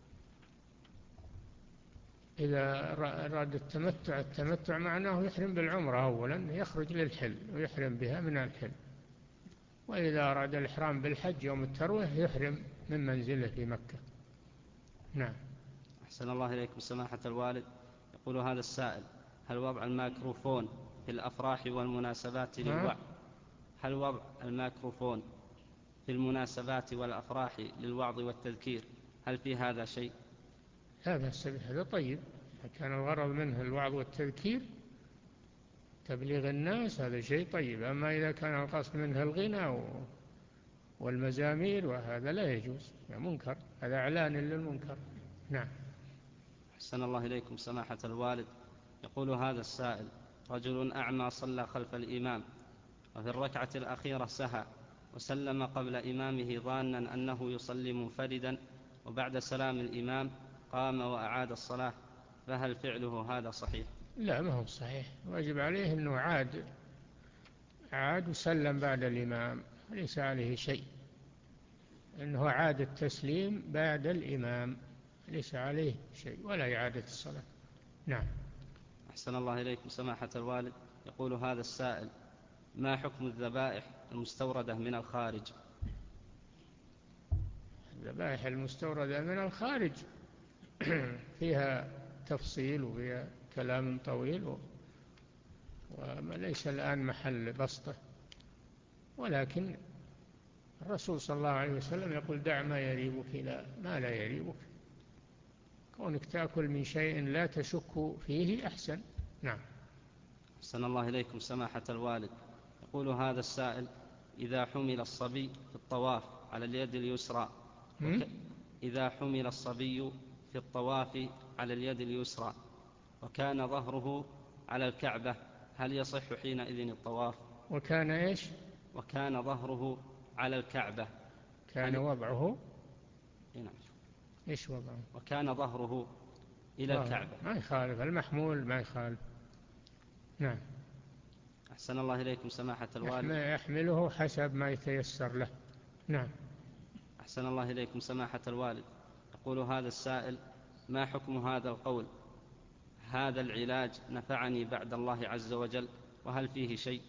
S1: إذا أراد التمتع، التمتع معناه يحرم بالعمرة أولا، يخرج للحل ويحرم بها من الحل. وإذا أراد الإحرام بالحج يوم التروية يحرم من منزله في مكة. نعم.
S3: أحسن الله إليكم سماحة الوالد. يقول هذا السائل: هل وضع الميكروفون في الأفراح والمناسبات للوعظ؟ هل وضع الميكروفون في المناسبات والأفراح للوعظ والتذكير هل في هذا شيء؟
S1: لا بأس به، هذا طيب. كان الغرض منه الوعظ والتذكير تبليغ الناس هذا شيء طيب. أما إذا كان القصد منه الغنى والمزامير وهذا لا يجوز، منكر، هذا إعلان للمنكر. نعم.
S3: أحسن الله إليكم سماحة الوالد. يقول هذا السائل: رجل أعمى صلى خلف الإمام وفي الركعة الأخيرة سهى وسلم قبل إمامه ظانا أنه يصلي منفردا، وبعد سلام الإمام قام وأعاد الصلاة، فهل فعله هذا صحيح؟
S1: لا، ما هو صحيح. واجب عليه أنه عاد عاد وسلم بعد الإمام، ليس عليه شيء، أنه عاد التسليم بعد الإمام، ليس عليه شيء ولا إعادة الصلاة. نعم.
S3: أحسن الله إليكم سماحة الوالد. يقول هذا السائل: ما حكم الذبائح المستوردة من الخارج؟
S1: الذبائح المستوردة من الخارج فيها تفصيل وفيها كلام طويل، وليس الآن محل بسطه، ولكن الرسول صلى الله عليه وسلم يقول: دع ما يريبك إلى ما لا يريبك. كونك تأكل من شيء لا تشك فيه أحسن. نعم.
S3: أحسن الله إليكم سماحة الوالد. يقول هذا السائل: إذا حمل الصبي في الطواف على اليد اليسرى وك... إذا حمل الصبي في الطواف على اليد اليسرى وكان ظهره على الكعبة هل يصح حينئذ الطواف؟
S1: وكان إيش؟
S3: وكان ظهره على الكعبة.
S1: كان وضعه
S3: نعم.
S1: إيش وضعه؟
S3: وكان ظهره إلى الكعبة.
S1: ما يخالف، المحمول ما يخالف. نعم.
S3: أحسن الله إليكم سماحة الوالد.
S1: يحمله حسب ما يتيسر له. نعم.
S3: أحسن الله إليكم سماحة الوالد. يقول هذا السائل: ما حكم هذا القول: هذا العلاج نفعني بعد الله عز وجل، وهل فيه شيء؟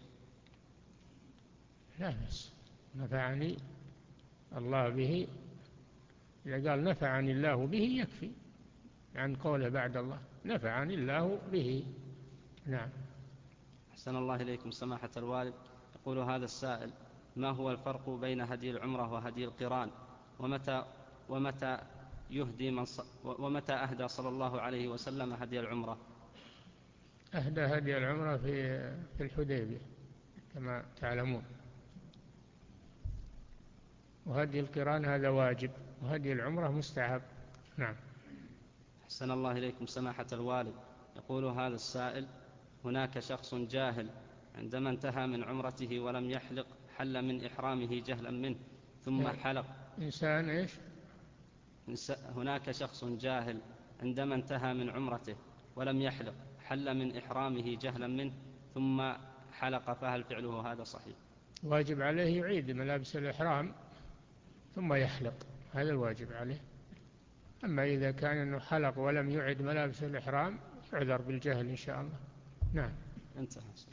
S1: لا بس نفعني الله به، إذا قال نفعني الله به يكفي عن قوله بعد الله، نفعني الله به. نعم.
S3: أحسن الله إليكم سماحة الوالد. يقول هذا السائل: ما هو الفرق بين هدي العمرة وهدي القران، ومتى ومتى يهدي من ص... ومتى أهدى صلى الله عليه وسلم هدي العمرة؟
S1: أهدى هدي العمرة في في الحديبية كما تعلمون، وهدي القران هذا واجب، وهدي العمرة مستحب. نعم.
S3: أحسن الله إليكم سماحة الوالد. يقول هذا السائل: هناك شخص جاهل عندما انتهى من عمرته ولم يحلق حل من إحرامه جهلا منه ثم حلق.
S1: إنسان إيش؟
S3: هناك شخص جاهل عندما انتهى من عمرته ولم يحلق حل من إحرامه جهلا منه ثم حلق، فهل فعله هذا صحيح؟
S1: واجب عليه يعيد ملابس الإحرام ثم يحلق، هذا الواجب عليه. أما إذا كان أنه حلق ولم يعد ملابس الإحرام يعذر بالجهل إن شاء الله. نعم.
S3: انتهى.